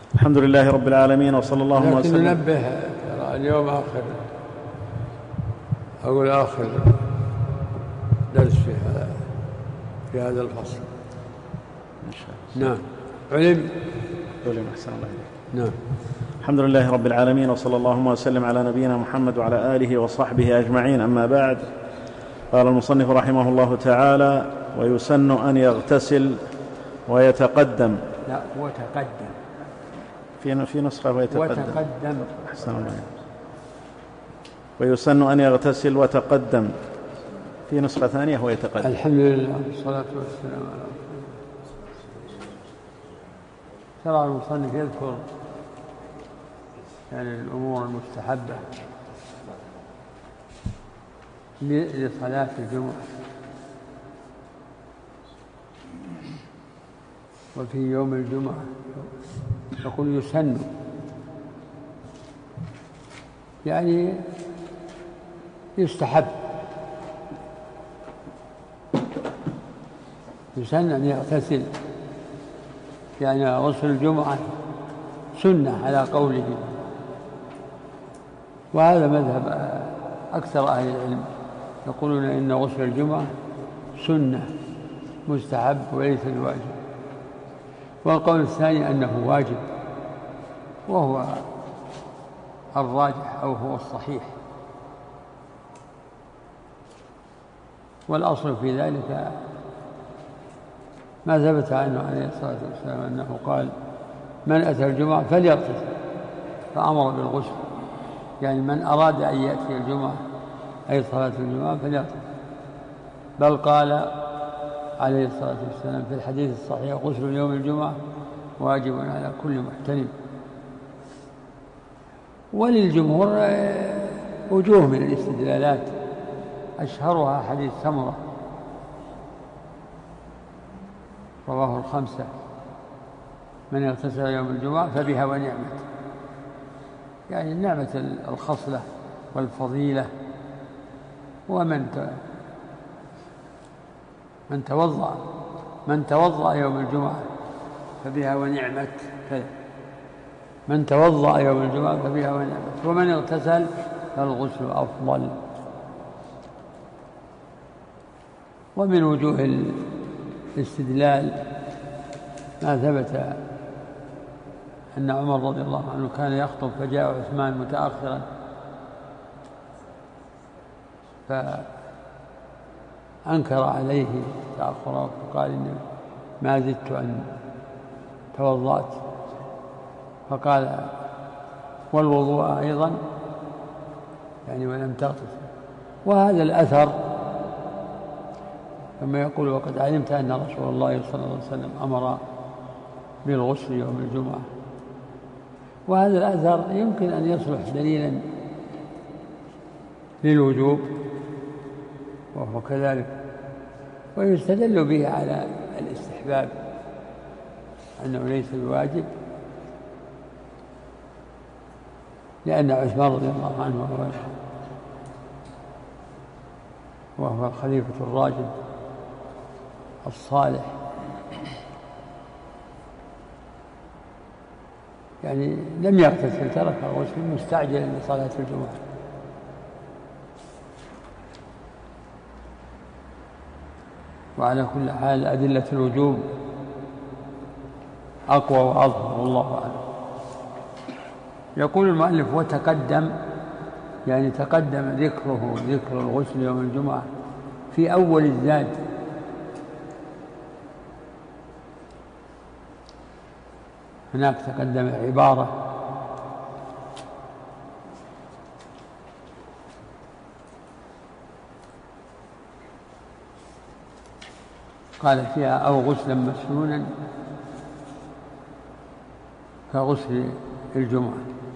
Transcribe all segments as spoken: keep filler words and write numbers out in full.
الحمد لله رب العالمين وصلى الله وسلم. لكن ننبه ترى اليوم آخر أقول آخر درس في هذا في هذا الفصل إن شاء الله. نعم. علم علم أحسن الله إليك. نعم. الحمد لله رب العالمين وصلى الله وسلم على نبينا محمد وعلى آله وصحبه أجمعين. أما بعد، قال المصنف رحمه الله تعالى: ويسن أن يغتسل ويتقدم. لا وتقدم في في نسخة ويتقدم. وتقدم أحسن الله. ويسن أن يغتسل وتقدم، في نسخة ثانية ويتقدم. الحمد لله والصلاة والسلام على رسول الله. شرع المصنف يذكر يعني الأمور المستحبة لصلاة الجمعة. وفي يوم الجمعة يقول يسن، يعني يستحب، يسن أن يغتسل، يعني غسل الجمعة سنة على قوله، وهذا مذهب أكثر أهل العلم، يقولون إن غسل الجمعة سنة مستحب وليس بواجب. والقول الثاني أنه واجب، وهو الراجح أو هو الصحيح. والأصل في ذلك ما ثبت عنه عليه الصلاة والسلام أنه قال: من أتى الجمعة فليغتسل، فأمر بالغسل، يعني من أراد أن يأتي الجمعة أي صلاة الجمعة فليغتسل. بل قال عليه الصلاة والسلام في الحديث الصحيح: غسل يوم الجمعة واجب على كل محتلم. وللجمهور وجوه من الاستدلالات، أشهرها حديث سمرة رواه الخمسة: من اغتسل يوم الجمعة فبها ونعمت، يعني نعمة الخصلة والفضيلة. ومن من توضأ من توضأ يوم الجمعة فبها ونعمت، من توضأ يوم الجمعة فبها ونعمت، ومن اغتسل فالغسل أفضل. ومن وجوه الاستدلال ما ثبت أن عمر رضي الله عنه كان يخطب فجاء عثمان متأخرا، فأنكر عليه تأخره فقال: إن ما زدت أن توضأت. فقال: والوضوء أيضا، يعني ولم تغتسل. وهذا الأثر كما يقول: وقد علمت أن رسول الله صلى الله عليه وسلم أمر بالغسل يوم الجمعة. وهذا الأثر يمكن أن يصلح دليلا للوجوب، وهو كذلك، ويستدل به على الاستحباب أنه ليس بواجب، لأن عثمان رضي الله عنه وهو الخليفة الراشد الصالح، يعني لم يغتسل، ترك الغسل مستعجلا لصلاة الجمعة. وعلى كل حال أدلة الوجوب أقوى وأظهر، والله أعلم. يقول المؤلف: وتقدم، يعني تقدم ذكره، ذكر الغسل يوم الجمعة في أول الزاد. هناك تقدم عبارة قال فيها: أو غسلا مسنونا كغسل الجمعة.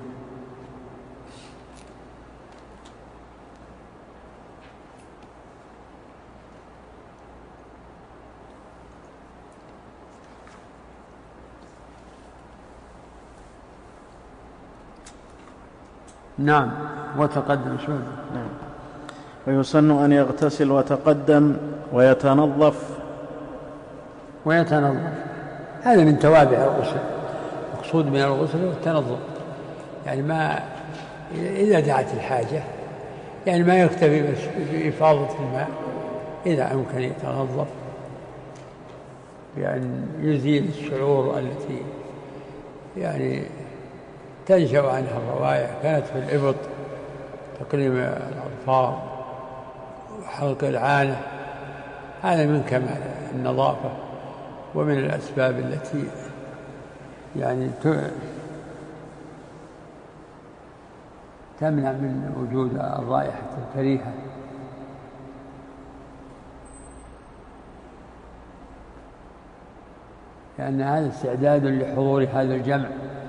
نعم. وتقدم شوي. نعم. ويسن أن يغتسل وتقدم ويتنظف ويتنظف، هذا من توابع الغسل. المقصود من الغسل هو التنظف، يعني ما إذا دعت الحاجة، يعني ما يكتفي بس بإفاضة الماء، إذا أمكن يتنظف بأن يزيل الشعور التي يعني تنشأ عنها الروائح، كانت في الإبط تقليم الأظفار وحلق العانة، هذا من كمال النظافة ومن الأسباب التي يعني تمنع من وجود الرائحة الكريهة. لأن هذا استعداد لحضور هذا الجمع،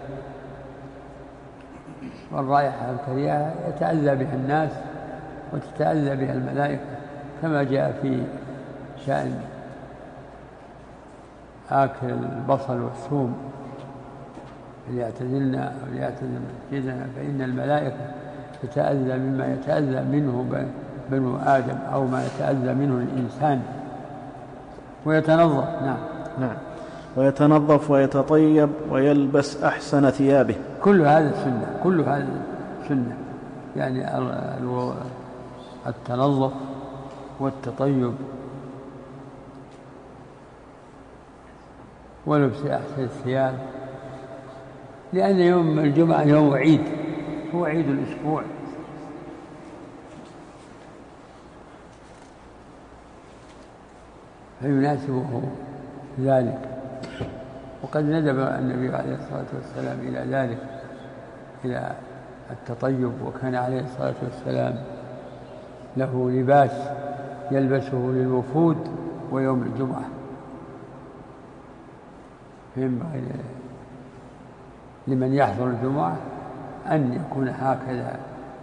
والرائحة الكريهة يتأذى بها الناس وتتأذى بها الملائكة، كما جاء في شأن آكل البصل والثوم ليعتزلنا وليعتزل مسجدنا، فإن الملائكة تتأذى مما يتأذى منه بنو آدم أو ما يتأذى منه الإنسان، ويتنظف. نعم نعم ويتنظف ويتطيب ويلبس أحسن ثيابه. كل هذا سنة، كل هذا سنة، يعني التنظف والتطيب ولبس أحسن الثياب، لأن يوم الجمعة يوم عيد، هو عيد الأسبوع، فيناسبه ذلك. وقد ندب النبي عليه الصلاة والسلام إلى ذلك، إلى التطيب، وكان عليه الصلاة والسلام له لباس يلبسه للوفود ويوم الجمعة، فينبغي لمن يحضر الجمعة أن يكون هكذا،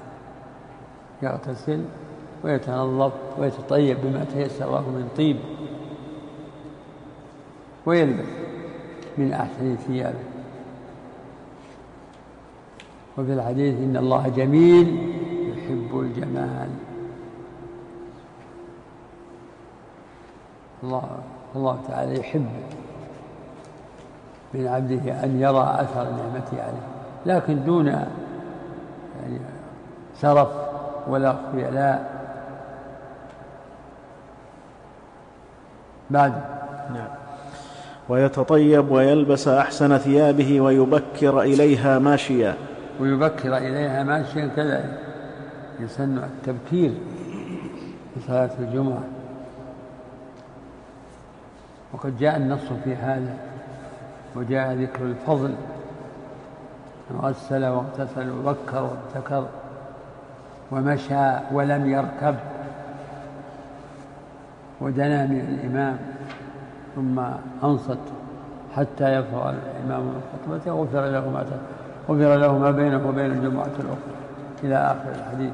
يغتسل ويتنظف ويتطيب بما تيسر له من طيب، ويلبس من أحسن ثيابه. وفي الحديث إن الله جميل يحب الجمال. الله الله تعالى يحب من عبده أن يرى أثر نعمته عليه، لكن دون يعني سرف ولا خيلاء. بعد نعم. ويتطيب ويلبس أحسن ثيابه ويبكر إليها ماشيا. ويبكر إليها ماشيا كذلك، يسن التبكير في صلاة الجمعة، وقد جاء النص في هذا، وجاء ذكر الفضل، غسل واغتسل وبكر وابتكر ومشى ولم يركب ودنا من الإمام ثم أنصت حتى يفرغ الإمام من خطبته غفر له ما غفر له ما بينه وبين الجمعة الأخرى إلى آخر الحديث.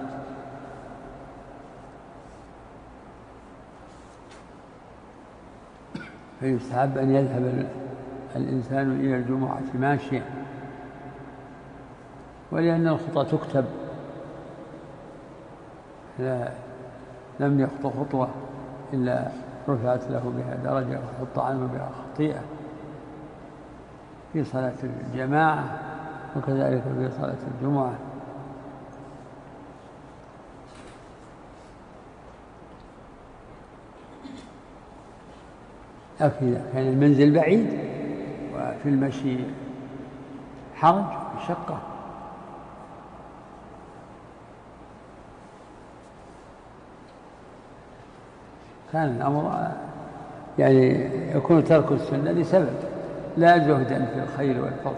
فيستحب أن يذهب الإنسان إلى الجمعة ماشيا، ولأن الخطى تكتب، لا لم يخطو خطوة إلا رفعت له بها درجة وحط عنه بها خطيئة في صلاة الجماعة، وكذلك في صلاة الجمعة. لكن إذا كان المنزل بعيد وفي المشي حرج وشقة كان الأمر يعني يكون ترك السنة لسبب، لا زهدا في الخير والفضل.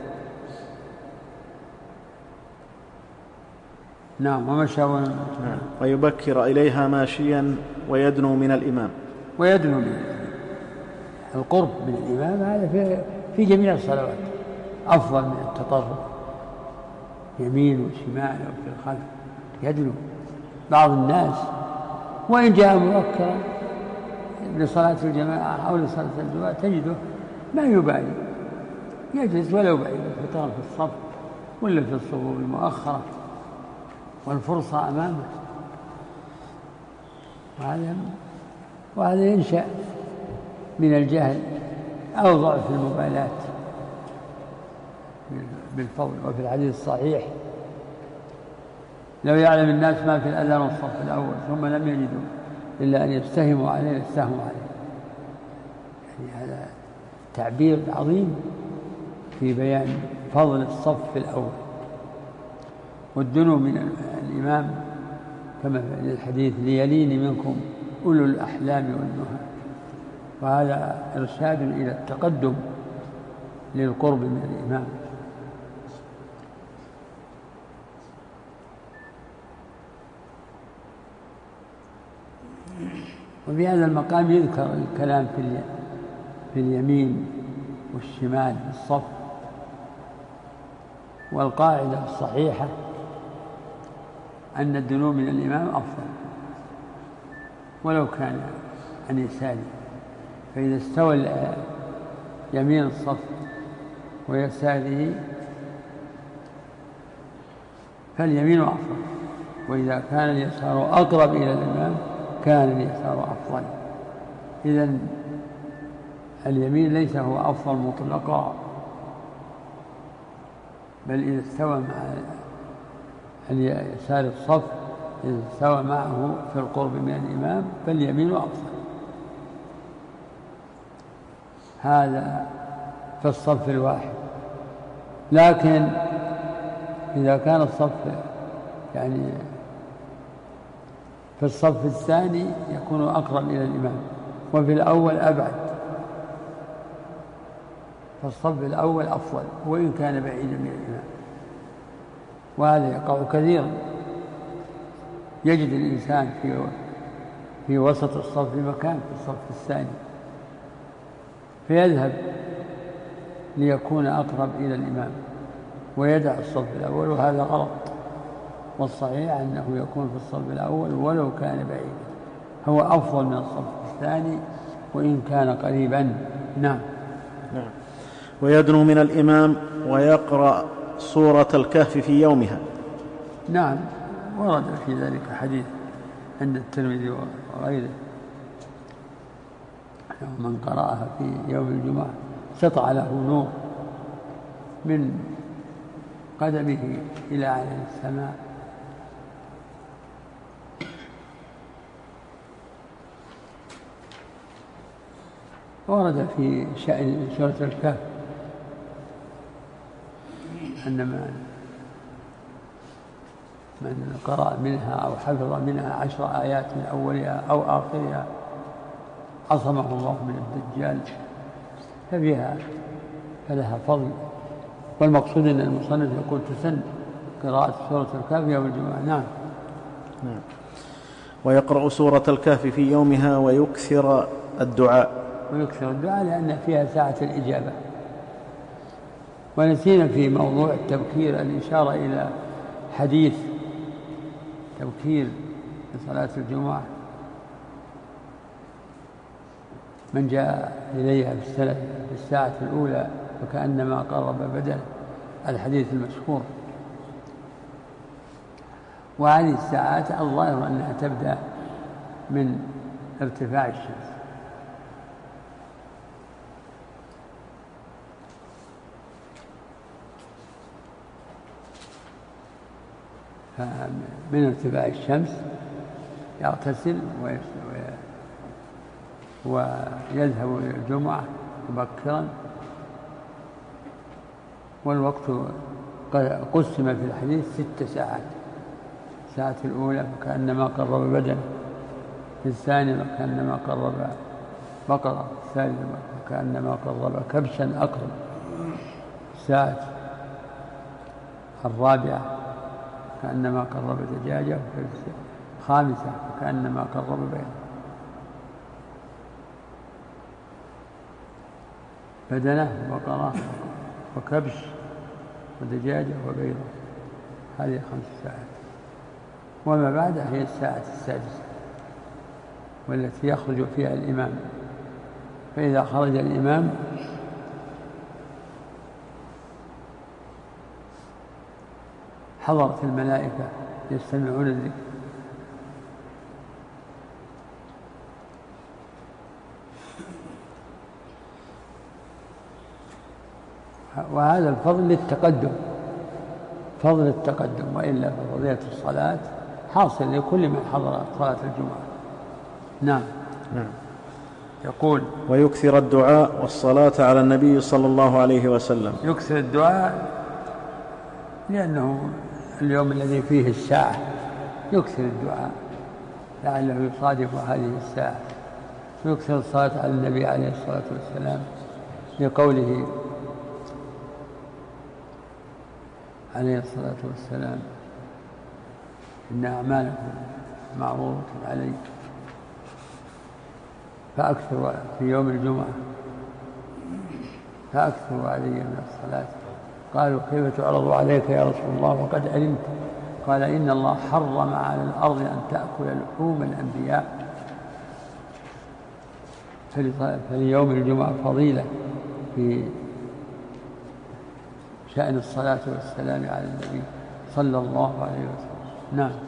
نعم. ومشى نعم. ويبكر إليها ماشيا ويدنو من الإمام. ويدنو من القرب من الإمام، هذا في, في جميع الصلوات أفضل من التطرف يمين وشمال وفي الخلف. يدنو. بعض الناس وإن جاء مبكرا لصلاة الجماعة أو لصلاة الجماعة تجده ما يبالي، يجلس ولو بعيد في طرف الصف ولا في الصفوف المؤخرة والفرصة أمامه، وهذا وهذا ينشأ من الجهل أو ضعف المبالاة. بالفضل. وفي الحديث الصحيح لو يعلم الناس ما في الأذان والصف الأول ثم لم يجدوا إلا أن يستهموا عليه يستهموا عليه. يعني هذا تعبير عظيم في بيان فضل الصف الأول والدنو من الإمام، كما في الحديث ليلين منكم أولو الأحلام والنهى. وهذا إرشاد إلى التقدم للقرب من الإمام. وفي هذا المقام يذكر الكلام في اليمين والشمال في الصف. والقاعدة الصحيحة أن الدنو من الإمام أفضل ولو كان عن يساره، فإذا استوى يمين الصف ويساره فاليمين أفضل، وإذا كان اليسار أقرب إلى الإمام كان اليسار أفضل. إذن اليمين ليس هو أفضل مطلقا، بل إذا استوى مع يسار الصف إذا استوى معه في القرب من الإمام فاليمين أفضل. هذا في الصف الواحد. لكن إذا كان الصف يعني في الصف الثاني يكون أقرب إلى الإمام وفي الأول أبعد، فالصف الأول أفضل وإن كان بعيدا من الإمام. وهذا يقع كثيرا، يجد الإنسان في في وسط الصف مكان في الصف الثاني فيذهب ليكون أقرب إلى الإمام ويدع الصف الأول، وهذا غلط. والصحيح أنه يكون في الصف الأول ولو كان بعيدا، هو أفضل من الصف الثاني وإن كان قريبا. نعم. نعم. ويدنو من الإمام ويقرأ سورة الكهف في يومها. نعم، ورد في ذلك حديث عند الترمذي وغيره، من قرأها في يوم الجمعة سطع له نور من قدمه إلى على السماء. ورد في شأن سورة الكهف أن من قرأ منها أو حفظ منها عشر آيات من أولها أو آخرها عصمه الله من الدجال، ففيها فلها فضل. والمقصود أن المصنف يقول تسن قراءة سورة الكهف يوم الجمعة. نعم. نعم. ويقرأ سورة الكهف في يومها ويكثر الدعاء. ويكثر الدعاء لأن فيها ساعة الإجابة. ونسينا في موضوع التبكير الإشارة إلى حديث تبكير لصلاة الجمعة، من جاء إليها في الساعة الأولى فكأنما قرب بدنه، الحديث المشهور. وهذه الساعات الظاهر أنها تبدأ من ارتفاع الشمس، من ارتفاع الشمس يغتسل ويذهب إلى الجمعة مبكرا. والوقت قسم في الحديث ست ساعات: الساعة الأولى فكأنما قرب بدنه، في الثانية فكأنما قرب بقرة، في الثالثة فكأنما قرب كبشا أقرب، الساعة الرابعة كأنما قرب دجاجة، وفي الخامسة فكأنما قرب بيض. بدنه وبقرة وكبش ودجاجة وبيضة، هذه خمس ساعات. وما بعدها هي الساعة السادسة والتي يخرج فيها الإمام. فإذا خرج الإمام حضرت الملائكة يستمعون الذكر، وهذا الفضل للتقدم، فضل التقدم، وإلا ففضيلة الصلاة حاصل لكل من حضر صلاة الجمعة. نعم. نعم. يقول: ويكثر الدعاء والصلاة على النبي صلى الله عليه وسلم. يكثر الدعاء لأنه اليوم الذي فيه الساعة، يكثر الدعاء لعله يصادف هذه الساعة، ويكثر الصلاة على النبي عليه الصلاة والسلام لقوله عليه الصلاة والسلام: إن أعمالكم معروضة علي فأكثر في يوم الجمعة فأكثر علي من الصلاة. قالوا: كيف تعرض عليك يا رسول الله وقد علمت؟ قال: إن الله حرم على الأرض أن تأكل لحوم الأنبياء، فليوم الجمعة فضيلة في شأن الصلاة والسلام على النبي صلى الله عليه وسلم. نعم.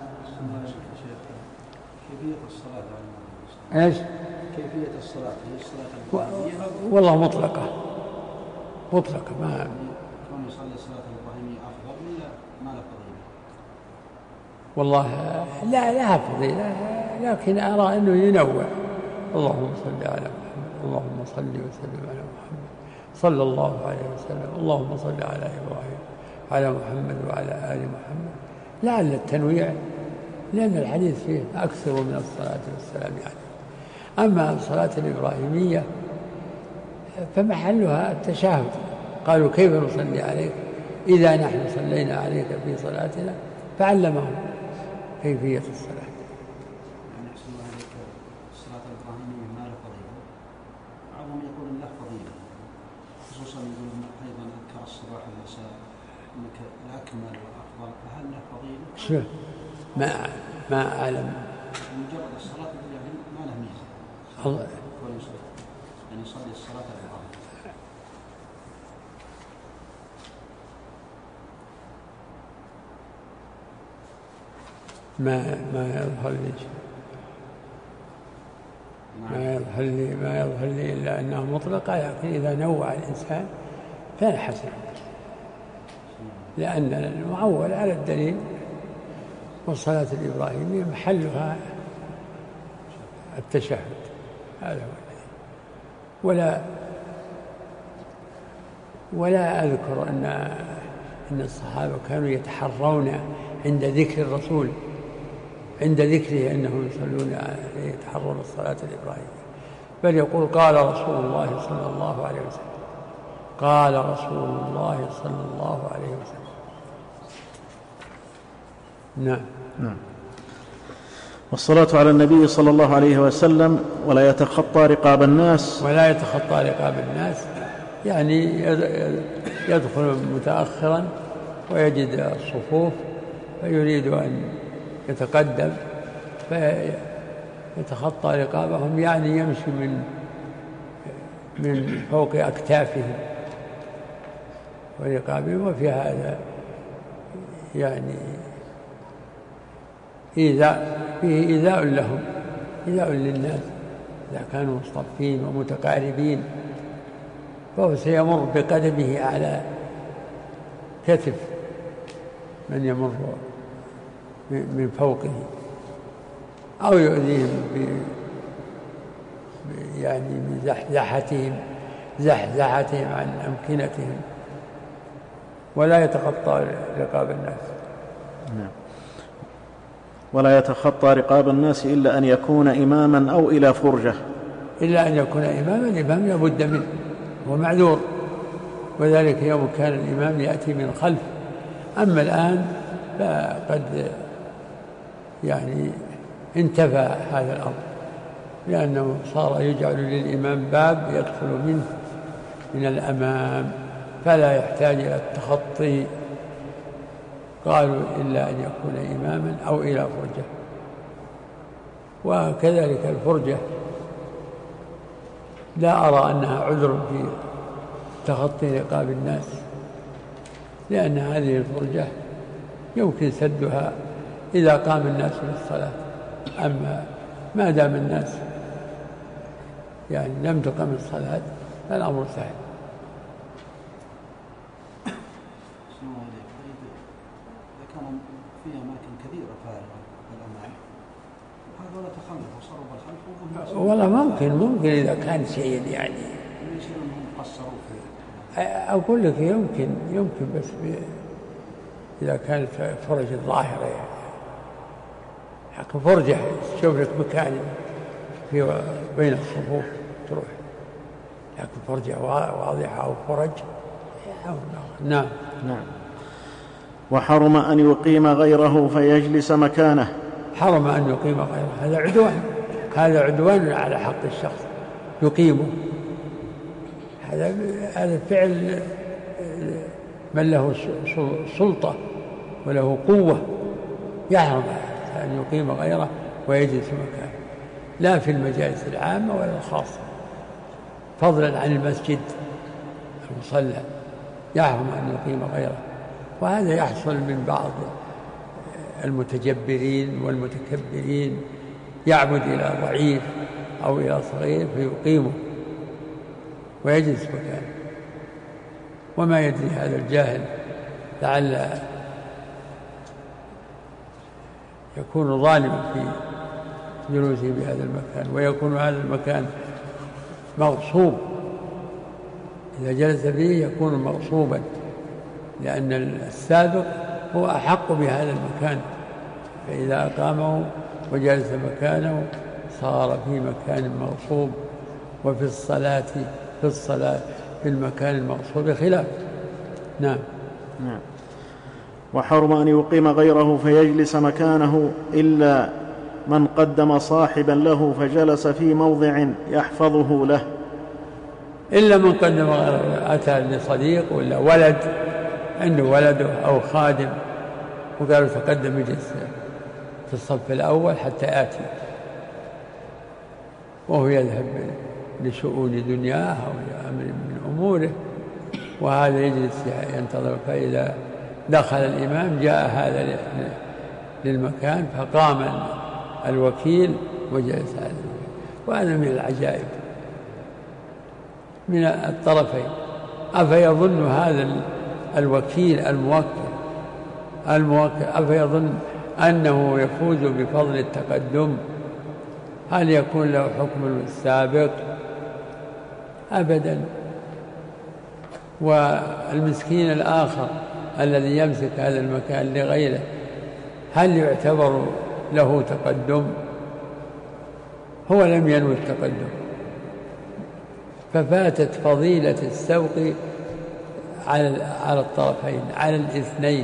كيفية الصلاة على النبي؟ إيش؟ كيفية الصلاة هي الصلاة الإبراهيمية؟ والله مطلقة مطلقة ما كون يصلي الصلاة الإبراهيمية أفضل ولا ما له فضيلة؟ والله لا لها فضيلة، لكن أرى أنه ينوع. اللهم صل على محمد، اللهم صل وسلم على محمد صلى الله عليه وسلم، اللهم صل على إبراهيم على محمد وعلى آل محمد، لعل التنويع، لأن الحديث فيه أكثر من الصلاة والسلام عليه. أما الصلاة الإبراهيمية فمحلها التشهد. قالوا: كيف نصلي عليك إذا نحن صلينا عليك في صلاتنا؟ فعلمهم كيفية الصلاة. يعني أحسن الله عليك، الصلاة الإبراهيمية ما له فضيلة، بعضهم يقول له فضيلة، خصوصا يقولون أيضا أذكار الصباح والمساء أنك الأكمل والأفضل، فهل له فضيلة؟ شو ما ما أعلم. مجرد الصلاة يعني ما له ميزة. الله يعني يصلي الصلاة الإبراهيمية. ما ما يظهر لي ما يظهر لي ما يظهر لي إلا أنها مطلقة، لكن إذا نوع الإنسان فلا حسن، لأن المعول على الدليل، والصلاة الإبراهيمية محلها التشهد، هذا هو. ولا ولا أذكر أن أن الصحابة كانوا يتحرون عند ذكر الرسول، عند ذكره أنهم يصلون عليه يتحرون الصلاة الإبراهيمية، بل يقول: قال رسول الله صلى الله عليه وسلم، قال رسول الله صلى الله عليه وسلم. نعم. نعم. والصلاة على النبي صلى الله عليه وسلم ولا يتخطى رقاب الناس. ولا يتخطى رقاب الناس يعني يدخل متأخرا ويجد الصفوف فيريد أن يتقدم فيتخطى رقابهم، يعني يمشي من من فوق أكتافهم ورقابهم، وفي هذا يعني إيذاء، فيه إيذاء لهم، إيذاء للناس إذا كانوا مصطفين ومتقاربين، فهو سيمر بقدمه على كتف من يمر من فوقه، أو يؤذيهم يعني من زحزحتهم زحزحتهم عن أمكنتهم، ولا يتخطى رقاب الناس. نعم. ولا يتخطى رقاب الناس إلا أن يكون إماما أو إلى فرجة. إلا أن يكون إماما، الإمام لابد منه، هو معذور، وذلك يوم كان الإمام يأتي من الخلف. أما الآن فقد يعني انتفى هذا الأمر، لأنه صار يجعل للإمام باب يدخل منه من الأمام، فلا يحتاج إلى التخطي. قالوا: إلا أن يكون إماما أو إلى فرجة. وكذلك الفرجة لا أرى أنها عذر في تخطي رقاب الناس، لأن هذه الفرجة يمكن سدها إذا قام الناس للصلاة، أما ما دام الناس يعني لم تقم الصلاة فالأمر سهل. الله إليك. إذا كان في أماكن كثيرة فارغة الأمان وهذا لا تخلف وصاروا بالخلف والله ممكن ممكن إذا كان شيء يعني يصير أنهم قصروا فيه. أقول لك يمكن يمكن بس إذا كانت فرجة ظاهرة يعني حق فرجة تشوف لك مكان في بين الصفوف تروح، لكن فرجة واضحة أو فرج نعم نعم. وحرم أن يقيم غيره فيجلس مكانه. حرم أن يقيم غيره، هذا عدوان، هذا عدوان على حق الشخص يقيمه. هذا هذا فعل من له سلطة وله قوة، يحرم أن يقيم غيره ويجلس مكانه، لا في المجالس العامة ولا الخاصة، فضلا عن المسجد المصلى يحرم أن يقيم غيره. وهذا يحصل من بعض المتجبرين والمتكبرين، يعبد إلى ضعيف أو إلى صغير فيقيمه ويجلس مكانه، وما يدري هذا الجاهل لعل يكون ظالما في جلوسه بهذا المكان، ويكون هذا المكان مغصوب، إذا جلس فيه يكون مغصوبا، لأن السابق هو أحق بهذا المكان، فإذا أقامه وجلس مكانه صار في مكان مغصوب. وفي الصلاة في الصلاة في المكان المغصوب خلاف. نعم نعم. وحرم أن يقيم غيره فيجلس مكانه إلا من قدم صاحبا له فجلس في موضع يحفظه له. إلا من قدم غيره، أتى لصديق ولا ولد عنده ولده أو خادم وقالوا تقدم يجلس في الصف الأول حتى آتي، وهو يذهب لشؤون دنياه أو لأمر من أموره، وهذا يجلس ينتظر، فإذا دخل الإمام جاء هذا للمكان فقام الوكيل وجلس هذا المكان. وهذا من العجائب من الطرفين. أفيظن هذا الوكيل الموكل الموكل أفيظن أنه يفوز بفضل التقدم؟ هل يكون له حكم السابق؟ أبدا. والمسكين الآخر الذي يمسك هذا المكان لغيره هل يعتبر له تقدم؟ هو لم ينوي التقدم، ففاتت فضيلة السبق على على الطرفين، على الاثنين.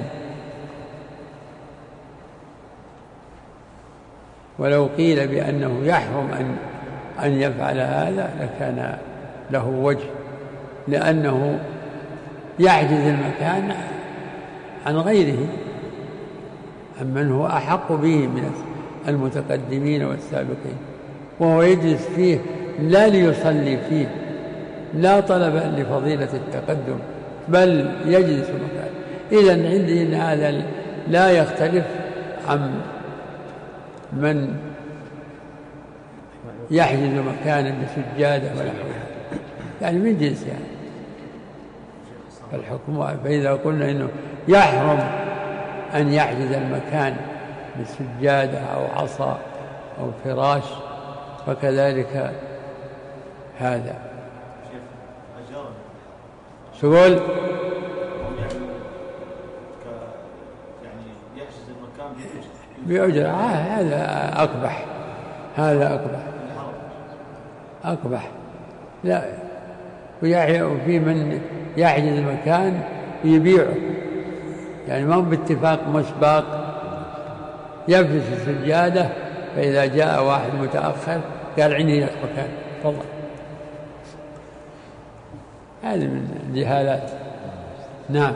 ولو قيل بأنه يحرم أن أن يفعل هذا لكان له وجه، لأنه يعجز المكان عن غيره، أمن هو أحق به من المتقدمين والسابقين، وهو يجلس فيه لا ليصلي فيه، لا طلبا لفضيلة التقدم، بل يجلس مكان. إذن عندي إن هذا لا يختلف عن من يحجز مكانا بسجادة ونحوها، يعني من جنس يعني الحكم. فإذا قلنا إنه يحرم أن يحجز المكان بسجادة أو عصا أو فراش، فكذلك هذا. شو قول؟ بأجرة. هذا أقبح، هذا أقبح أقبح. لا، وفي من يحجز المكان يبيعه، يعني ما باتفاق مسبق، يفلس السجادة، فإذا جاء واحد متأخر قال عندي لك مكان تفضل. هذه من الجهالات. نعم.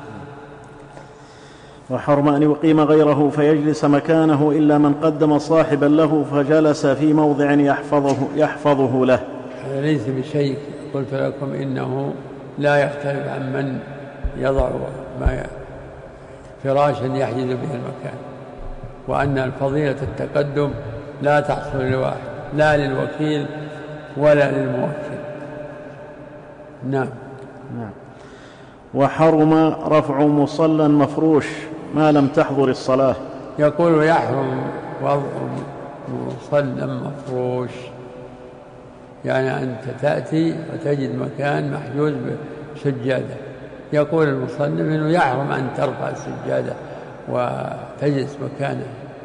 وحرم أن يقيم غيره فيجلس مكانه إلا من قدم صاحبا له فجلس في موضع يحفظه, يحفظه له. هذا ليس بشيء. قلت لكم إنه لا يختلف عن من يضع ما فراشا يحجز به المكان، وأن الفضيلة التقدم لا تحصل لواحد، لا للوكيل ولا للموكل. نعم. نعم. وحرم رفع مصلى مفروش ما لم تحضر الصلاة. يقول يحرم وضع مصلى مفروش، يعني أنت تأتي وتجد مكان محجوز بسجادة، يقول المصنف إنه يحرم أن ترفع السجادة وتجلس مكانه،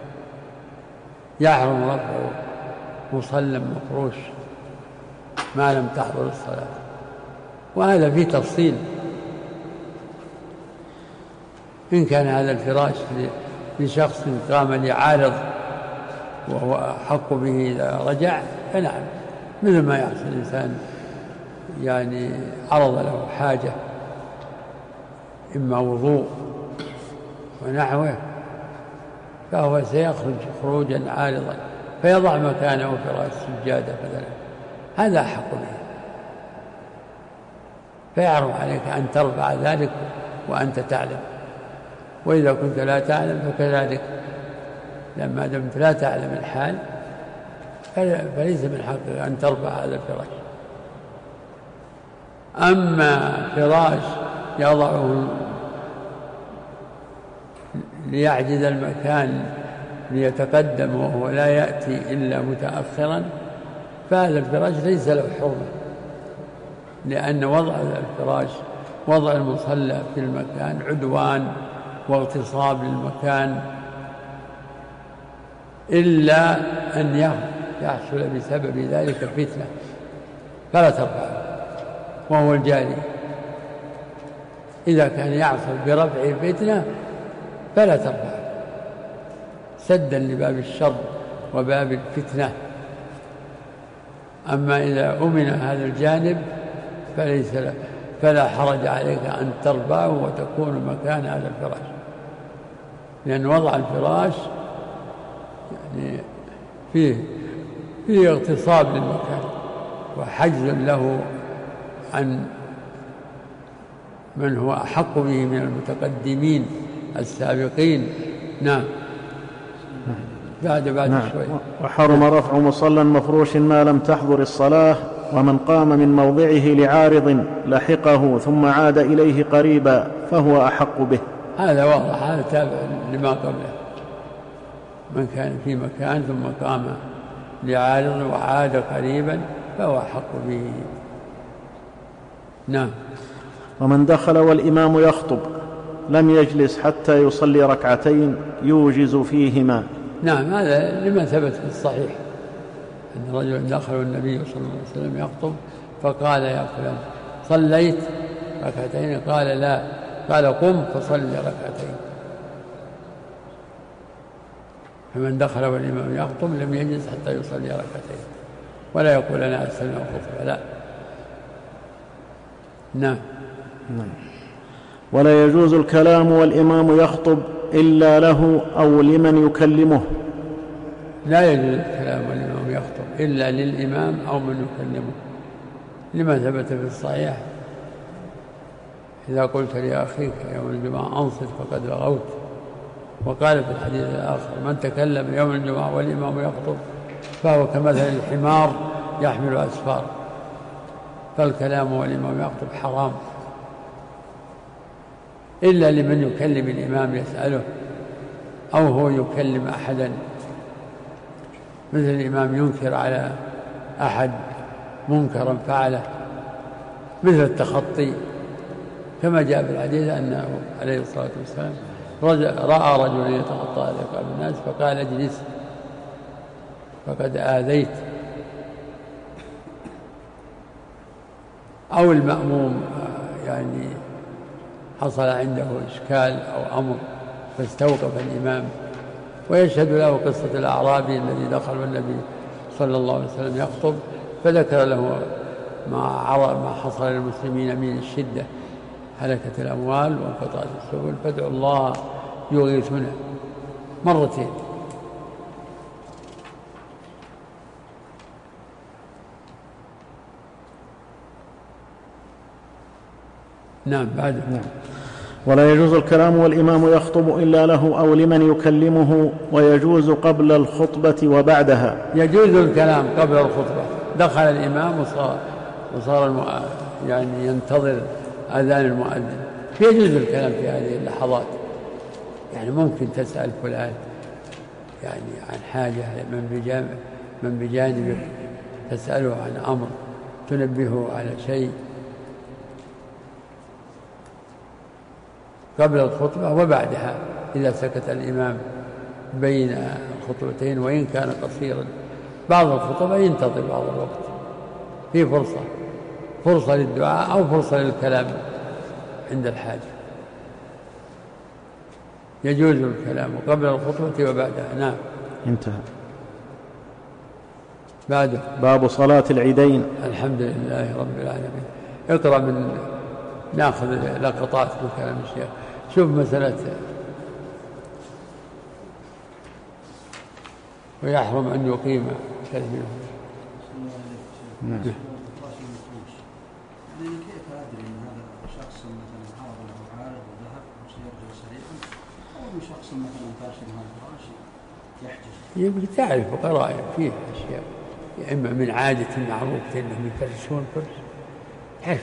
يحرم رفع مصلى مفروش ما لم تحضر الصلاة. وهذا فيه تفصيل، إن كان هذا الفراش لشخص قام لعارض وهو أحق به إذا رجع فنعم، مثل ما يحصل الإنسان يعني عرض له حاجة إما وضوء ونحوه فهو سيخرج خروجا عارضا فيضع مكانه فراش السجادة مثلا، هذا أحق به، فيعرض عليك أن ترفع ذلك وأنت تعلم، وإذا كنت لا تعلم فكذلك، لما دمت لا تعلم الحال فليس من حقك أن ترفع هذا الفراش. أما فراش يضعه ليعجز المكان ليتقدم وهو لا يأتي إلا متأخرا فهذا الفراش ليس له حرمة، لأن وضع الفراش وضع المصلى في المكان عدوان واغتصاب للمكان، إلا أن يحصل بسبب ذلك فتنة فلا ترفعه وهو الجاري، إذا كان يحصل برفع فتنة فلا ترفعه سدا لباب الشر وباب الفتنة. أما إذا أمن هذا الجانب فليس له فلا حرج عليك أن ترفعه وتكون مكان هذا الفراش، لأن وضع الفراش يعني فيه فيه اغتصاب للمكان وحجز له عن من هو أحق به من المتقدمين السابقين. نعم بعد بعد نعم. شوي. وحرم رفع مصلى مفروش ما لم تحضر الصلاة، ومن قام من موضعه لعارض لحقه ثم عاد إليه قريبا فهو أحق به. هذا واضح، هذا تابع لما قبله، من كان في مكان ثم قام لعارض وعاد قريبا فهو أحق به. نعم. ومن دخل والإمام يخطب لم يجلس حتى يصلي ركعتين يوجز فيهما. نعم، هذا لما ثبت في الصحيح أن رجلا دخل النبي صلى الله عليه وسلم يخطب فقال يا فلان صليت ركعتين؟ قال لا. قال قم فصلي ركعتين. فمن دخل والإمام يخطب لم يجلس حتى يصلي ركعتين، ولا يقول أنا أستمع الخطبة، لا. نعم. نعم. ولا يجوز الكلام والإمام يخطب إلا له أو لمن يكلمه. لا يجوز الكلام والإمام يخطب إلا للإمام أو من يكلمه، لما ثبت في الصحيح إذا قلت لأخيك يوم الجمعة أنصت فقد لغوت. وقال في الحديث الآخر من تكلم يوم الجمعة والإمام يخطب فهو كمثل الحمار يحمل أسفار. فالكلام والإمام يخطب حرام إلا لمن يكلم الإمام يسأله أو هو يكلم أحدا، مثل الإمام ينكر على أحد منكرا فعله، مثل التخطي، كما جاء في الحديث أنه عليه الصلاة والسلام رأى رجلا يتخطى على رقاب الناس فقال اجلس فقد آذيت. أو المأموم يعني حصل عنده إشكال أو أمر فاستوقف الإمام ويشهد له قصة الأعرابي الذي دخل والنبي صلى الله عليه وسلم يخطب فذكر له ما حصل للمسلمين من الشدة، هلكت الأموال وانقطعت السبل فادعوا الله يغيثنا مرتين. نعم. بعد. نعم. ولا يجوز الكلام والإمام يخطب إلا له أو لمن يكلمه، ويجوز قبل الخطبة وبعدها. يجوز الكلام قبل الخطبة، دخل الإمام وصار, وصار يعني ينتظر أذان المؤذن فيجوز الكلام في هذه اللحظات، يعني ممكن تسأل فلان يعني عن حاجة من بجانب من بجانبك، تسأله عن أمر، تنبهه على شيء قبل الخطبة وبعدها إذا سكت الإمام بين الخطبتين، وإن كان قصيرا. بعض الخطبة ينتظر بعض الوقت، في فرصة فرصة للدعاء أو فرصة للكلام عند الحاجة. يجوز الكلام قبل الخطبة وبعدها. نعم. انتهى. بعده باب صلاة العيدين. الحمد لله رب العالمين. اقرأ من ناخذ لقطات من كلام الشيخ. شوف مسألة ويحرم أن يقيم كلمة. نعم. يعني كيف أدري أن هذا شخص مثلا عرض له عارض وذهب وسيرجع سريعا، أو أن شخص مثلا فاشل هذا الفراش يحجز؟ يبقى تعرف قرائن فيه أشياء، يا إما من عادة معروفة أنهم يفرشون فرش، تعرف.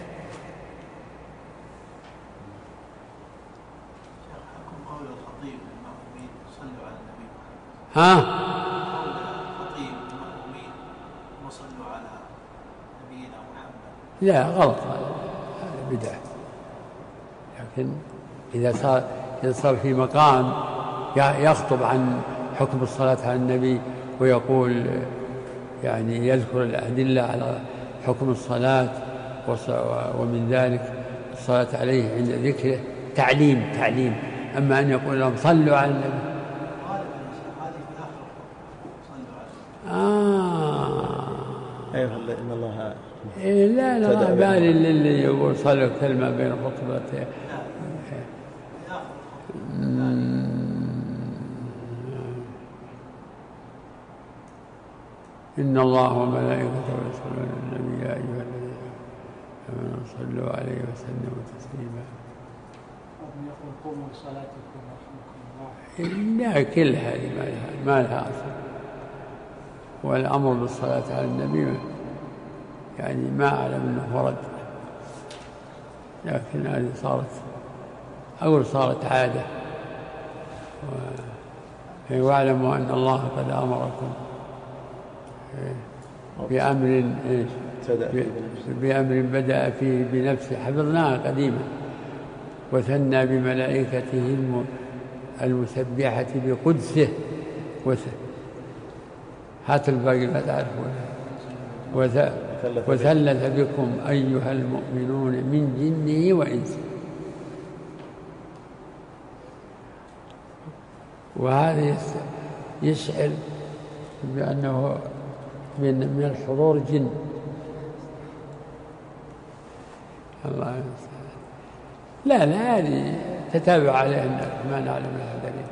حكم قول الخطيب للمأمومين صلوا على النبي محمد. ها؟ قول الخطيب للمأمومين وصلوا على نبينا محمد. لا، غلط، هذا بدعة. لكن إذا صار إذا صار في مقام يخطب عن حكم الصلاة على النبي ويقول يعني يذكر الأدلة على حكم الصلاة ومن ذلك الصلاة عليه عند ذكره تعليم تعليم أما أن يقول لهم صلوا على النبي. آه أيها إن الله إيه لا لا ما بالي اللي يقول صلوا كلمة بين خطبتين. إن الله وملائكته يصلون على النبي يا أيها الذين آمنوا صلوا عليه وسلموا تسليما. يقول قوموا بصلاتكم ورحمكم الله. لا، كل هذه ما لها ما لها أصل، والأمر بالصلاة على النبي يعني ما أعلم أنه ورد، لكن هذه صارت أقول صارت عادة. واعلموا أن الله قد أمركم بأمر بأمر بدأ فيه بنفسه، حفظناها قديما، وثنى بملائكته المسبحة بقدسه هات الباقي ما تعرفونه. وثلث بكم أيها المؤمنون من جنه وإنسه. وهذا يشعر بأنه من الحضور جن. الله يستعان. لا لا هذه تتابع عليها الناس، ما نعلم لها دليل.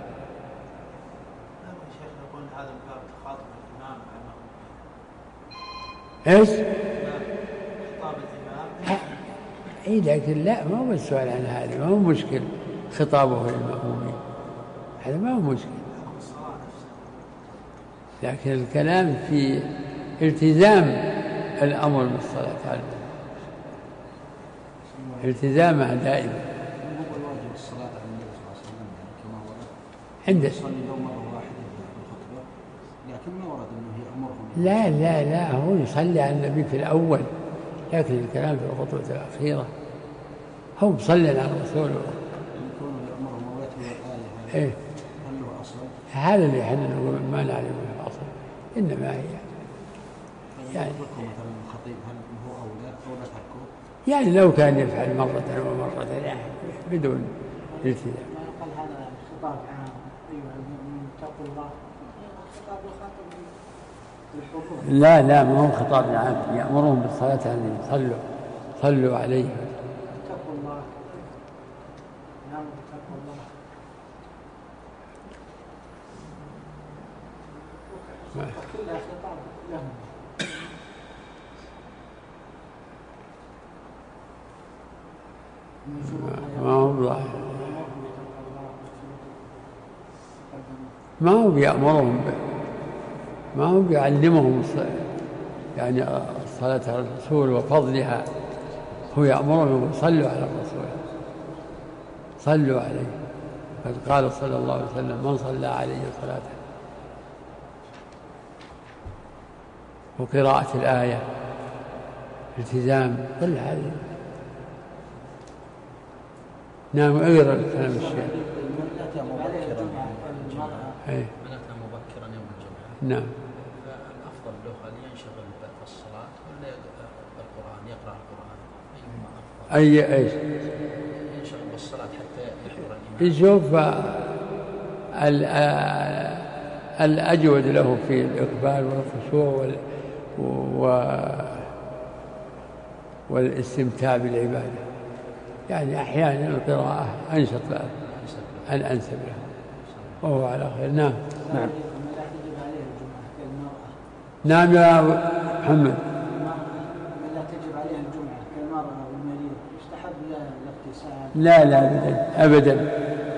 شيخ يقول هذا الباب تخاطب الإمام مع المأمومين. ايش؟ خطاب الإمام. اي لكن لا، ما هو السؤال عن هذا، ما هو مشكل خطابه للمأمومين، هذا ما هو مشكل، لكن الكلام في التزام الأمر بالصلاة على النبي، التزامها دائما. واجب الصلاة على النبي صلى الله عليه وسلم كما ورد عنده يصلي لو مرة واحدة في الخطبة، لكن ما ورد أنه يأمرهم. لا لا لا هو يصلي على النبي في الأول، لكن الكلام في الخطبة الأخيرة هو يصلي على الرسول. يكون يأمرهم ويتلو الآية. إيه؟ هل له أصل؟ هذا اللي احنا نقول ما نعلم له أصل، إنما هي يعني مثلا الخطيب هل هو أولى أو لا تركه؟ يعني لو كان يفعل مرة ومرة يعني بدون التزام. ما يقال هذا خطاب عام أيها المؤمنون اتقوا الله، خطاب يخاطب بالحضور. لا لا ما هو خطاب عام، يأمرهم بالصلاة على النبي، صلوا صلوا عليه. اتقوا الله، نعم اتقوا الله. كلها خطاب لهم. ما هو ظاهر، ما هو بيأمرهم به، ما هو بيعلمهم يعني الصلاة على الرسول وفضلها، هو يأمرهم يصلوا على الرسول. صلوا عليه. قد قال صلى الله عليه وسلم من صلى عليه صلاة وقراءة الآية التزام كل هذه. نعم اقرأ الكلام الشيخ. أتى مبكرا يوم الجمعة. نعم. فالأفضل له أن ينشغل بالصلاة ولا بالقرآن يقرأ القرآن أيهما أفضل؟ أي إيش؟ ينشغل بالصلاة حتى يحضر الإمام. يشوف الأجود له في الإقبال والخشوع والاستمتاع بالعبادة. يعني أحيانا القراءة أنشط له أن أنسب له وهو على خير. نعم. نعم. نعم يا محمد. من لا تجب عليها الجمعة كالمرأة والمريض يستحب لها الاغتسال. لا لا أبدا أبدا.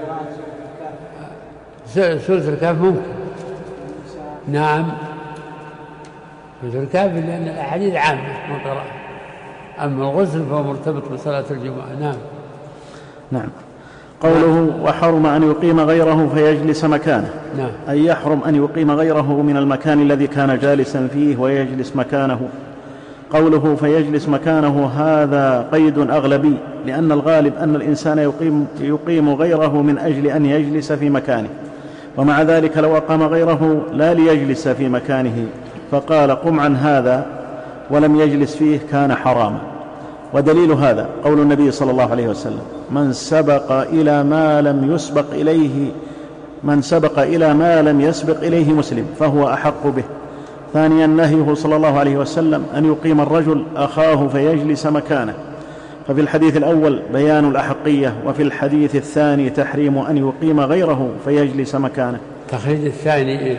سورة الكهف ممكن. نعم سورة الكهف لأن الأحاديث عامة من قراءة. أما الغسل فهو مرتبط بصلاة الجمعة. نعم. نعم. قوله وحرم أن يقيم غيره فيجلس مكانه. نعم. أي يحرم أن يقيم غيره من المكان الذي كان جالسا فيه ويجلس مكانه. قوله فيجلس مكانه هذا قيد أغلبي، لأن الغالب أن الإنسان يقيم, يقيم غيره من أجل أن يجلس في مكانه، ومع ذلك لو أقام غيره لا ليجلس في مكانه فقال قم عن هذا ولم يجلس فيه كان حراما. ودليل هذا قول النبي صلى الله عليه وسلم من سبق إلى ما لم يسبق إليه من سبق إلى ما لم يسبق إليه مسلم فهو أحق به. ثانيا نهيه صلى الله عليه وسلم أن يقيم الرجل أخاه فيجلس مكانه، ففي الحديث الأول بيان الأحقية، وفي الحديث الثاني تحريم أن يقيم غيره فيجلس مكانه. تخريج الثاني إيه؟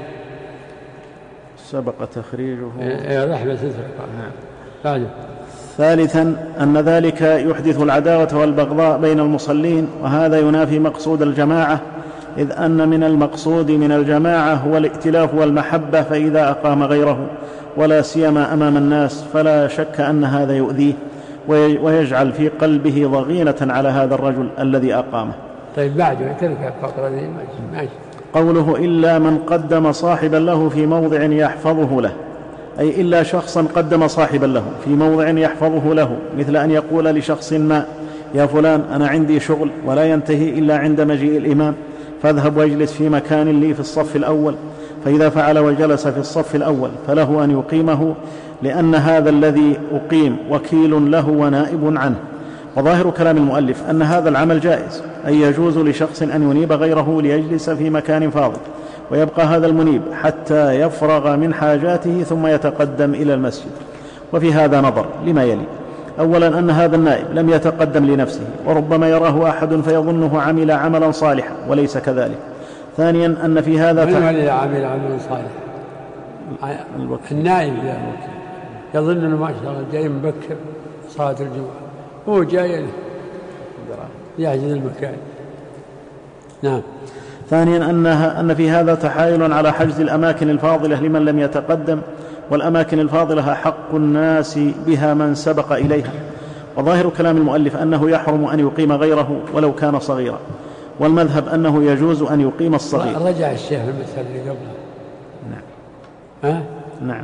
سبق تخريجه. إيه رحمة نعم. ثالثا أن ذلك يحدث العداوة والبغضاء بين المصلين، وهذا ينافي مقصود الجماعة، إذ أن من المقصود من الجماعة هو الائتلاف والمحبة، فإذا أقام غيره ولا سيما أمام الناس فلا شك أن هذا يؤذيه ويجعل في قلبه ضغينة على هذا الرجل الذي أقامه. طيب بعده تلك الفقرة دي ماشي. قوله إلا من قدم صاحبا له في موضع يحفظه له، أي إلا شخصا قدم صاحبا له في موضع يحفظه له، مثل أن يقول لشخص ما يا فلان أنا عندي شغل ولا ينتهي إلا عند مجيء الإمام فاذهب واجلس في مكان لي في الصف الأول، فإذا فعل وجلس في الصف الأول فله أن يقيمه، لأن هذا الذي أقيم وكيل له ونائب عنه. وظاهر كلام المؤلف أن هذا العمل جائز، أي يجوز لشخص أن ينيب غيره ليجلس في مكان فاضل، ويبقى هذا المنيب حتى يفرغ من حاجاته ثم يتقدم إلى المسجد. وفي هذا نظر لما يلي: أولا أن هذا النائب لم يتقدم لنفسه، وربما يراه أحد فيظنه عمل عملا صالحا وليس كذلك. ثانيا أن في هذا من عمل عملا صالحا؟ النائب يظن أنه ما شاء الله جاي مبكر صلاة الجمعة، هو جاي يحجز المكان. نعم. ثانيا أنها أن في هذا تحايل على حجز الأماكن الفاضلة لمن لم يتقدم، والأماكن الفاضلة حق الناس بها من سبق إليها. وظاهر كلام المؤلف أنه يحرم أن يقيم غيره ولو كان صغيرا، والمذهب أنه يجوز أن يقيم الصغير. رجع الشيخ المثل اللي قبله. نعم. ها؟ نعم.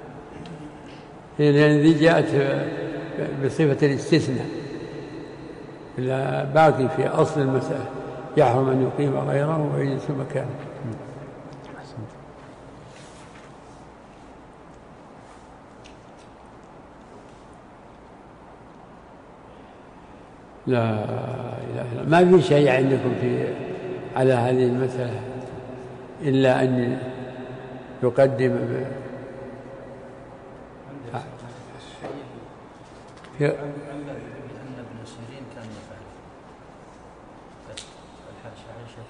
لأن ذي جاءت بصفة الاستثناء، إلا باقي في أصل المسألة يحرم أن يقيم غيره ويجلس مكانه. لا إله إلا ما في شيء عندكم في على هذه المسألة إلا أن يقدم في أن ابن سيرين كان يفعل الحاشية عائشة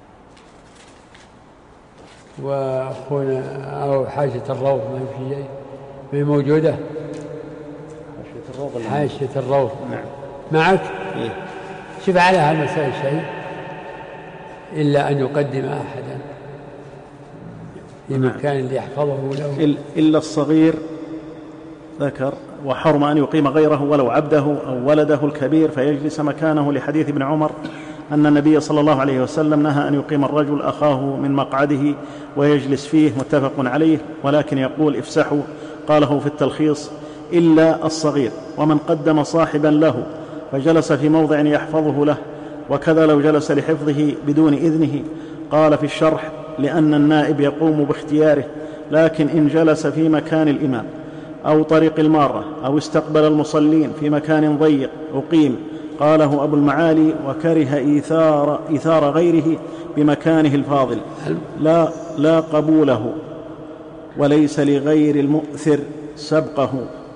المقيم. وأخونا أو حاشية الروض ما في شيء ما موجودة. حاشية الروض. حاشية الروض. نعم. معك؟ إيه؟ شوف على هالمسائل شيء إلا أن يقدم أحدا في مكان اللي يحفظه له. إلا الصغير ذكر وحرم أن يقيم غيره ولو عبده أو ولده الكبير فيجلس مكانه، لحديث ابن عمر أن النبي صلى الله عليه وسلم نهى أن يقيم الرجل أخاه من مقعده ويجلس فيه، متفق عليه، ولكن يقول افسحوا، قاله في التلخيص إلا الصغير، ومن قدم صاحبا له فجلس في موضع يحفظه له، وكذا لو جلس لحفظه بدون إذنه. قال في الشرح لأن النائب يقوم باختياره، لكن إن جلس في مكان الإمام أو طريق المارة أو استقبل المصلين في مكان ضيق أقيم. قاله أبو المعالي وكره إيثار, إيثار غيره بمكانه الفاضل، لا, لا قبوله، وليس لغير المؤثر سبقه.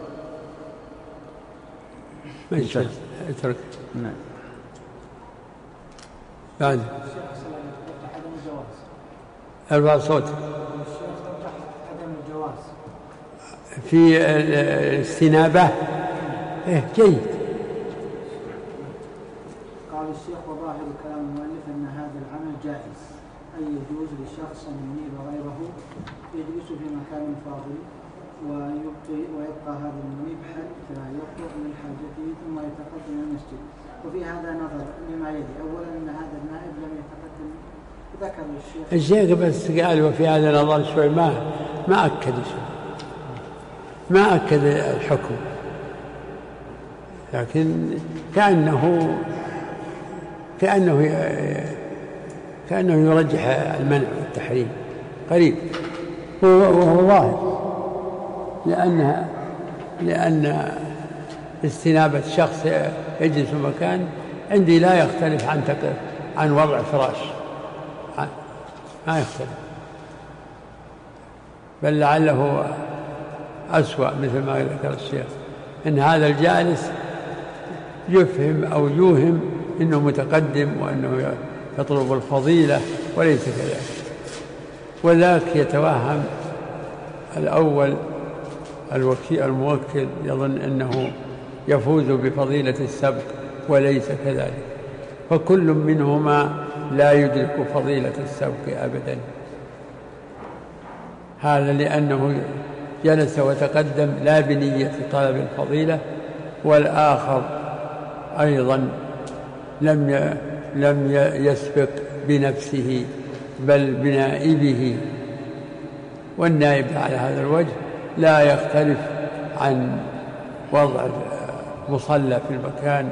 اترك. نعم. بعد ارفع صوت في الاستنابة. إيه جيد. قال الشيخ وظاهر كلام المؤلف أن هذا العمل جائز، أي يجوز لشخص أن ينيب غيره يجلس في مكان فاضل ويبقي ويبقى هذا المنيب حتى يخرج من حاجته ثم يتقدم إلى المسجد. وفي هذا نظر لما يلي: أولا أن هذا النائب لم يتقدم، ذكر الشيخ الشيخ بس قال وفي هذا نظر شوي، ما ما أكد شيء، ما أكد الحكم، لكن كأنه كأنه كأنه يرجح المنع والتحريم قريب، وهو ظاهر، لأنها لأن استنابة شخص يجلس مكان عندي لا يختلف عن عن وضع فراش، ما يختلف، بل لعله أسوأ، مثل ما ذكر الشيخ إن هذا الجالس يفهم أو يوهم إنه متقدم وأنه يطلب الفضيلة، وليس كذلك، وذاك يتوهم الأول الوكيل الموكل يظن أنه يفوز بفضيلة السبق، وليس كذلك، فكل منهما لا يدرك فضيلة السبق أبدا. هذا لأنه جلس وتقدم لا بنية طلب الفضيلة، والآخر أيضا لم لم يسبق بنفسه بل بنائبه، والنائب على هذا الوجه لا يختلف عن وضع مصلى في المكان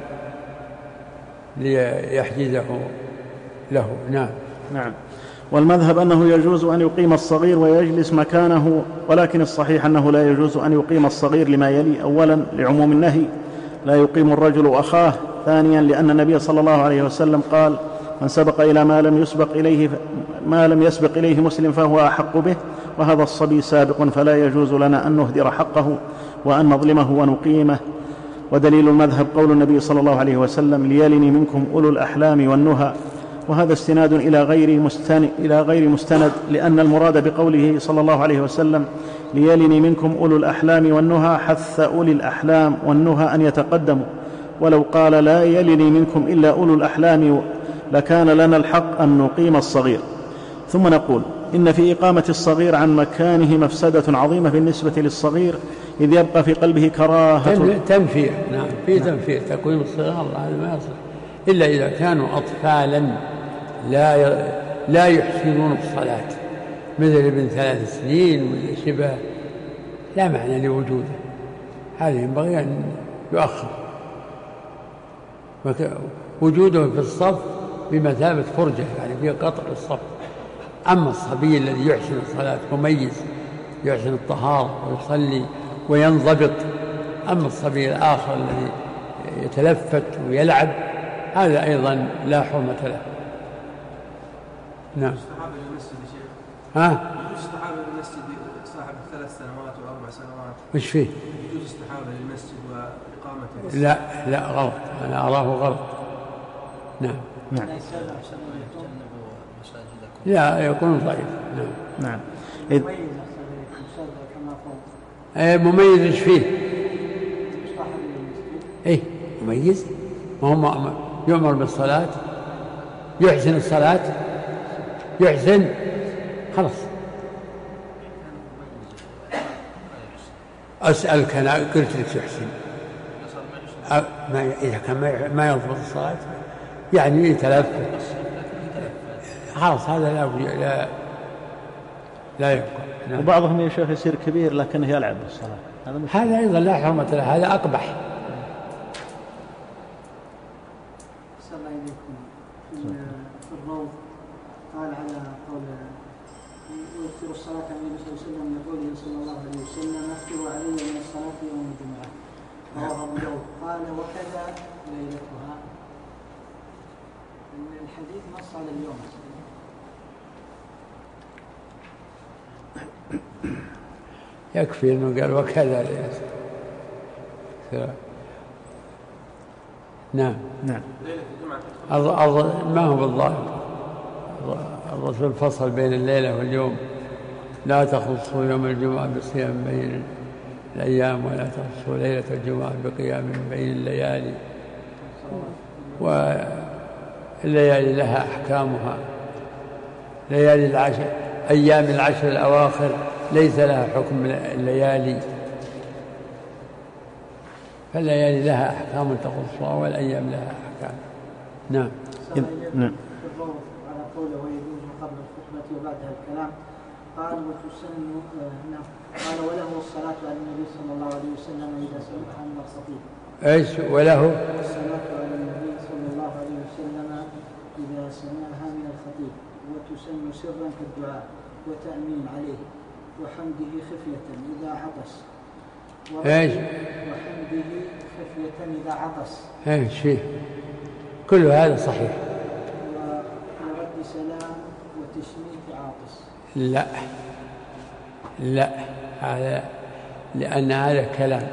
ليحجزه له. نعم. نعم. والمذهب أنه يجوز أن يقيم الصغير ويجلس مكانه، ولكن الصحيح أنه لا يجوز أن يقيم الصغير لما يلي: أولا لعموم النهي، لا يقيم الرجل أخاه. ثانيا لأن النبي صلى الله عليه وسلم قال: من سبق إلى ما لم يسبق إليه ما لم يسبق إليه مسلم فهو أحق به، وهذا الصبي سابق، فلا يجوز لنا أن نهدر حقه وأن نظلمه ونقيمه. ودليل المذهب قول النبي صلى الله عليه وسلم: ليلني منكم أولو الأحلام والنهى، وهذا استناد إلى غير مستند, إلى غير مستند لأن المراد بقوله صلى الله عليه وسلم: ليلني منكم أولو الأحلام والنهى حث أولي الأحلام والنهى أن يتقدموا، ولو قال لا يلني منكم إلا أولو الأحلام لكان لنا الحق أن نقيم الصغير. ثم نقول: إن في إقامة الصغير عن مكانه مفسدة عظيمة بالنسبة للصغير، إذ يبقى في قلبه كراهة تنفير. نعم، في تنفير. تقويم الصغار هذا ما يصح إلا إذا كانوا أطفالا لا لا يحسنون الصلاة، مثل ابن ثلاث سنين ولا شبه، لا معنى لوجوده، هذا ينبغي أن يؤخر. وجوده في الصف بمثابة فرجة، يعني في قطع الصف. أما الصبي الذي يحسن الصلاة مميز، يحسن الطهارة ويصلي وينضبط، أما الصبي الآخر الذي يتلفت ويلعب، هذا أيضا لا حرمة له. نعم. يستحب للمسجد يا شيخ. ها؟ يستحب للمسجد صاحب ثلاث سنوات وأربع سنوات. وش فيه؟ يجوز استحابة للمسجد وإقامة المسجد. لا لا، غلط، أنا أراه غلط. نعم. نعم. لا، يكون ضعيف. نعم. نعم. إذ إيه مميز ايش فيه؟ ايه مميز، ما هو يؤمر بالصلاة، يحسن الصلاة، يحسن، خلاص. أسألك أنا قلت لك تحسن ما إذا كان ما يضبط الصلاة يعني يتلفت خلاص هذا لا لا, لا يبقى. نعم. وبعضهم يا شيخ يصير كبير لكنه يلعب بالصلاة هذا, هذا أيضا لا حرمة له هذا أقبح. صلى الله عليكم في الروض قال على قول ويكثر الصلاة عن النبي صلى الله عليه وسلم لقوله صلى الله عليه وسلم اكثروا علي من الصلاة يوم الجمعة رواه أبو داود قال وكذا ليلتها الحديث نص على اليوم يكفي انه قال وكذا نعم نعم ما هو بالظاهر الرسول فصل بين الليلة واليوم لا تخصوا يوم الجمعة بصيام بين الأيام ولا تخصوا ليلة الجمعة بقيام بين الليالي والليالي لها أحكامها ليالي العشر أيام العشر الأواخر ليس لها حكم الليالي فالليالي لها أحكام تخصها والأيام لها أحكام. نعم نعم على قوله ويجوز قبل الخطبة وبعدها الكلام قال وتسن قال وله الصلاة على النبي صلى الله عليه وسلم إذا سمعها من الخطيب ايش وله الصلاة على النبي صلى الله عليه وسلم إذا سمعها من الخطيب وتسن سرا في الدعاء وتأمين عليه وحمده خفية إذا عطس ايش وحمده خفية إذا عطس ايش شيء كل هذا صحيح ورد سلام وتشميت عاطس لا لا هذا لأن هذا كلام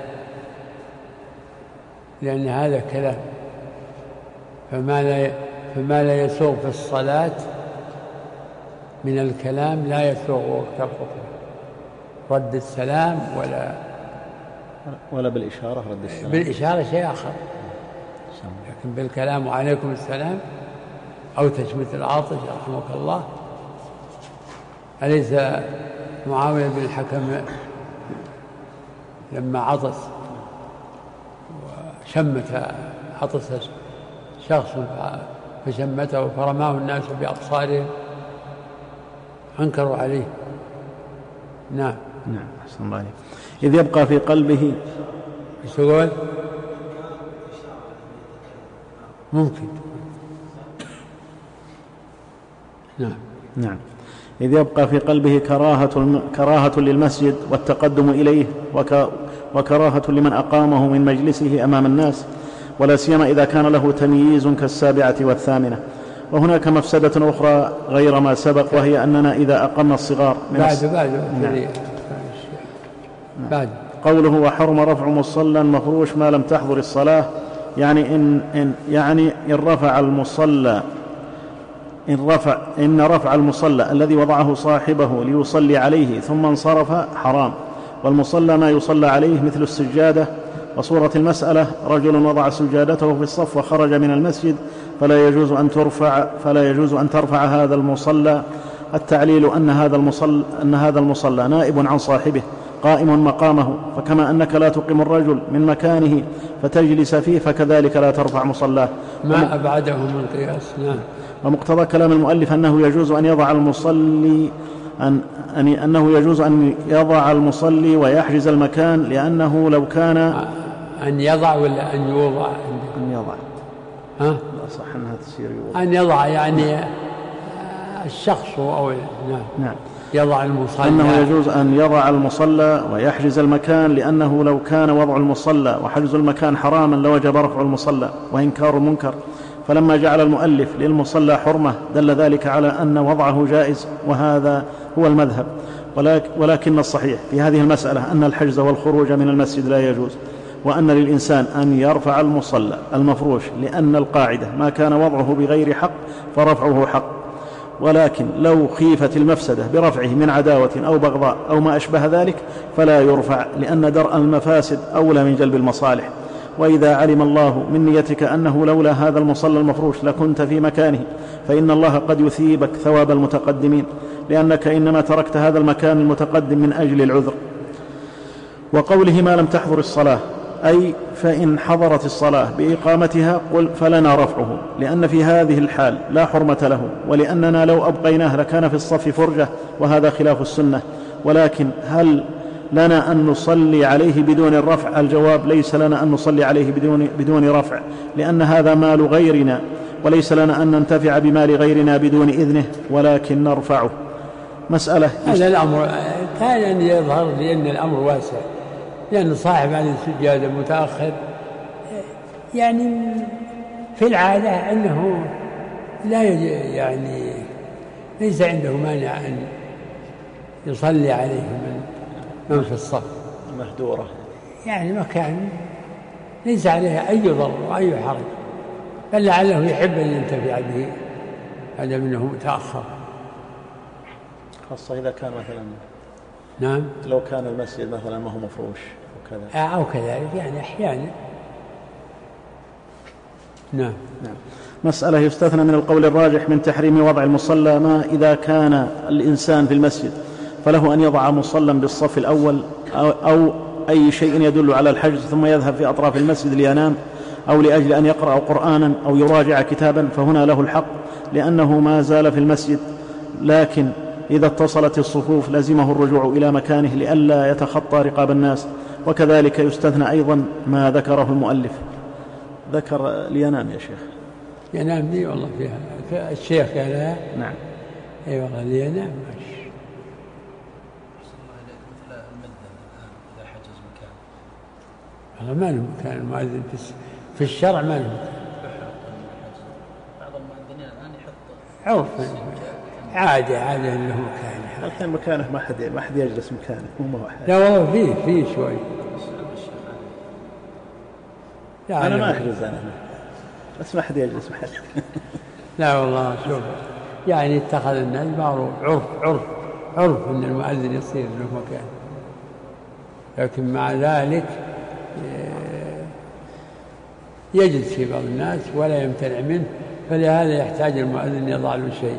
لأن هذا كلام فما لا فما لا يسوغ في الصلاة من الكلام لا يسوغ وقت الخطبة رد السلام ولا ولا بالإشارة رد السلام بالإشارة شيء آخر لكن بالكلام وعليكم السلام أو تشميت العاطس يرحمك الله. أليس معاوية بن الحكم لما عطس وشمت عطس شخص فشمته فرماه الناس بأبصارهم أنكروا عليه. نعم نعم أحسن الله عليك. إذ يبقى في قلبه ايش تقول؟ ممكن. نعم نعم إذ يبقى في قلبه كراهة, كراهة للمسجد والتقدم إليه وكراهة لمن أقامه من مجلسه أمام الناس ولا سيما إذا كان له تمييز كالسابعة والثامنة. وهناك مفسدة أخرى غير ما سبق وهي أننا إذا أقمنا الصغار من بعد بعد نعم. بعد قوله وحرم رفع مصلى مفروش ما لم تحضر الصلاة يعني إن, إن يعني إن رفع المصلى إن رفع إن رفع المصلى الذي وضعه صاحبه ليصلي عليه ثم انصرف حرام. والمصلى ما يصلى عليه مثل السجادة. وصورة المسألة رجل وضع سجادته في الصف وخرج من المسجد فلا يجوز أن ترفع فلا يجوز أن ترفع هذا المصلى. التعليل أن هذا المصلى أن هذا المصلى نائب عن صاحبه قائم مقامه فكما أنك لا تقيم الرجل من مكانه فتجلس فيه فكذلك لا ترفع مصلاه. ما أبعده من القياس. نعم. ومقتضى كلام المؤلف أنه يجوز أن يضع المصلي أن أنه يجوز أن يضع المصلي ويحجز المكان لأنه لو كان أن يضع ولا أن يوضع أن يضع ها لا صح أنها تسير يوضع أن يضع يعني الشخص أو نعم نعم يضع المصلى أنه يجوز أن يضع المصلى ويحجز المكان لأنه لو كان وضع المصلى وحجز المكان حراما لوجب رفع المصلى وإنكار المنكر. فلما جعل المؤلف للمصلى حرمة دل ذلك على أن وضعه جائز وهذا هو المذهب. ولكن الصحيح في هذه المسألة أن الحجز والخروج من المسجد لا يجوز وأن للإنسان أن يرفع المصلى المفروش لأن القاعدة ما كان وضعه بغير حق فرفعه حق. ولكن لو خيفت المفسدة برفعه من عداوة أو بغضاء أو ما أشبه ذلك فلا يرفع لأن درء المفاسد أولى من جلب المصالح. وإذا علم الله من نيتك أنه لولا هذا المصلى المفروش لكنت في مكانه فإن الله قد يثيبك ثواب المتقدمين لأنك إنما تركت هذا المكان المتقدم من أجل العذر. وقوله ما لم تحضر الصلاة، أي فإن حضرت الصلاة بإقامتها قل فلنا رفعه، لأن في هذه الحال لا حرمة له، ولأننا لو أبقيناه لكان في الصف فرجة، وهذا خلاف السنة. ولكن هل لنا أن نصلي عليه بدون الرفع؟ الجواب ليس لنا أن نصلي عليه بدون, بدون رفع، لأن هذا مال غيرنا، وليس لنا أن ننتفع بمال غيرنا بدون إذنه، ولكن نرفعه. مسألة هذا الأمر كان أن يظهر لأن الأمر واسع، لأن صاحب هذه السجادة متأخر يعني في العادة أنه لا يعني ليس عنده مانع أن يصلي عليه من, من في الصف مهدورة، يعني مكان ليس عليه أي ضر وأي حرج، بل لعله يحب أن ينتفع به هذا منه متأخر، خاصة إذا كان مثلا نعم لو كان المسجد مثلا ما هو مفروش وكذا أو كذلك يعني أحيانا. نعم. نعم. مسألة يستثنى من القول الراجح من تحريم وضع المصلى ما إذا كان الإنسان في المسجد فله أن يضع مصلى بالصف الأول أو, أو أي شيء يدل على الحجز، ثم يذهب في أطراف المسجد لينام أو لأجل أن يقرأ قرآنا أو يراجع كتابا، فهنا له الحق لأنه ما زال في المسجد. لكن إذا اتصلت الصفوف لزمه الرجوع إلى مكانه لئلا يتخطى رقاب الناس. وكذلك يستثنى أيضا ما ذكره المؤلف، ذكر لينام يا شيخ. ينام لي والله فيها الشيخ قال نعم اي والله لينام ماشي. مثل المدن الآن إذا حجز مكان والله ما له مكان المؤذن في الشرع، ما له مكان. بعض المؤذنين الآن يحط عرف عادي عادي له مكان، الحين مكانه ما حد ما حد يجلس مكانه، مو واحد. لا والله فيه فيه شوي. أنا ما أحجز أنا بس ما حد يجلس محل. لا والله شوف يعني اتخذ الناس معروف عرف عرف عرف أن المؤذن يصير له مكان، لكن مع ذلك يجلس في بعض الناس ولا يمتنع منه، فلهذا يحتاج المؤذن يضع له شيء.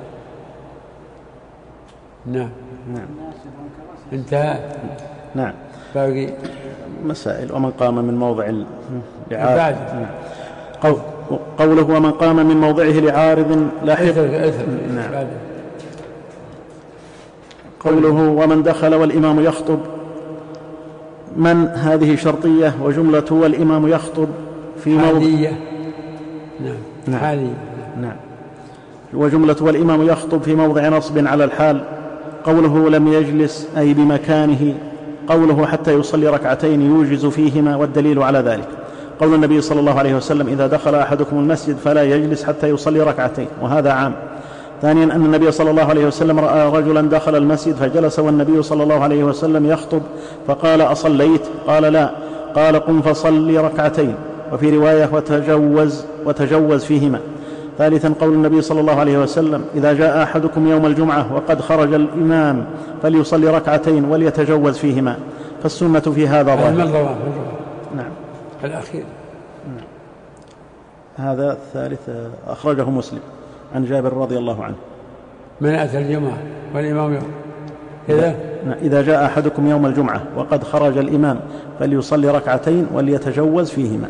نعم. نعم. انتهى. نعم. باقي مسائل. ومن قام من موضع لعارض. نعم. قوله ومن قام من موضعه لعارض لاحق. نعم. قوله ومن دخل والإمام يخطب، من هذه شرطية، وجملة والإمام يخطب في موضع حالية. نعم. نعم. حالية. نعم. وجملة والإمام يخطب في موضع نصب على الحال. قوله لم يجلس أي بمكانه. قوله حتى يصلي ركعتين يوجز فيهما، والدليل على ذلك قول النبي صلى الله عليه وسلم إذا دخل أحدكم المسجد فلا يجلس حتى يصلي ركعتين، وهذا عام. ثانيا أن النبي صلى الله عليه وسلم رأى رجلا دخل المسجد فجلس والنبي صلى الله عليه وسلم يخطب فقال أصليت؟ قال لا. قال قم فصلي ركعتين، وفي رواية وتجوز وتجوز فيهما. ثالثا قول النبي صلى الله عليه وسلم إذا جاء أحدكم يوم الجمعة وقد خرج الإمام فليصلي ركعتين وليتجوز فيهما، فالسنة في هذا ظاهر. نعم. الأخير. نعم. هذا الثالث أخرجه مسلم عن جابر رضي الله عنه. من أتى الجمعة والإمام يوم كذا إذا جاء أحدكم يوم الجمعة وقد خرج الإمام فليصلي ركعتين وليتجوز فيهما،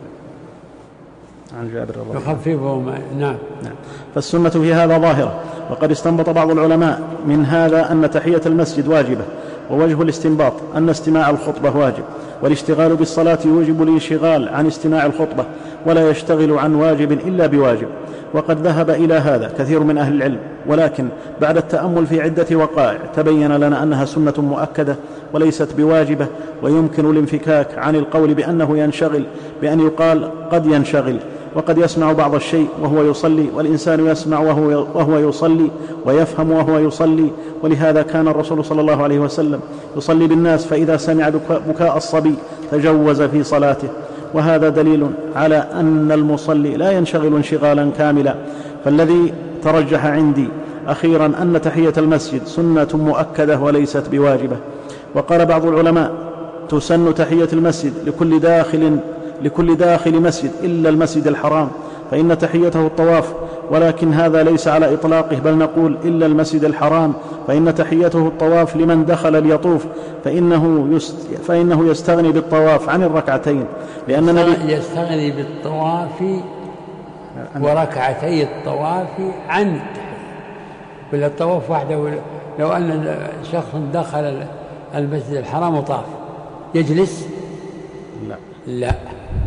عن جابر رضي الله عنه. يخففهما. نعم. نعم. فالسنة في هذا ظاهرة. وقد استنبط بعض العلماء من هذا أن تحية المسجد واجبة، ووجه الاستنباط أن استماع الخطبة واجب، والاشتغال بالصلاة يوجب الانشغال عن استماع الخطبة، ولا يشتغل عن واجب إلا بواجب. وقد ذهب إلى هذا كثير من أهل العلم، ولكن بعد التأمل في عدة وقائع تبين لنا أنها سنة مؤكدة وليست بواجبة، ويمكن الانفكاك عن القول بأنه ينشغل بأن يقال قد ينشغل، وقد يسمع بعض الشيء وهو يصلي، والإنسان يسمع وهو, وهو يصلي ويفهم وهو يصلي. ولهذا كان الرسول صلى الله عليه وسلم يصلي بالناس فإذا سمع بكاء الصبي تجوز في صلاته، وهذا دليل على أن المصلي لا ينشغل انشغالا كاملا. فالذي ترجح عندي أخيرا أن تحية المسجد سنة مؤكدة وليست بواجبة. وقال بعض العلماء تسن تحية المسجد لكل داخل لكل داخل مسجد إلا المسجد الحرام، فإن تحيته الطواف ولكن هذا ليس على إطلاقه، بل نقول إلا المسجد الحرام، فإن تحيته الطواف لمن دخل ليطوف، فإنه, يست فإنه يستغني بالطواف عن الركعتين، لأن النبي يستغني بالطواف وركعتي الطواف عن التحية. ولا الطواف وحده، لو أن شخص دخل المسجد الحرام وطاف يجلس؟ لا لا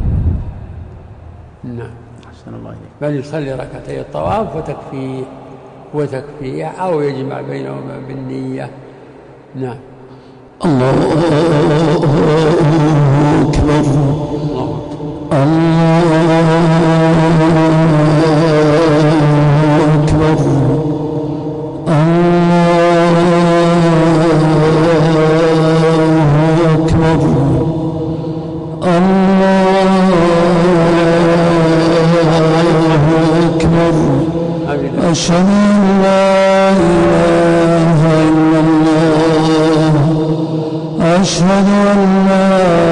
نعم، أحسن الله إليك. بل يصلي ركعتي الطواف وتكفيه وتكفيه أو يجمع بينهما بالنية. نعم. الله أكبر الله أكبر أشهد أن لا إله إلا الله أشهد أن لا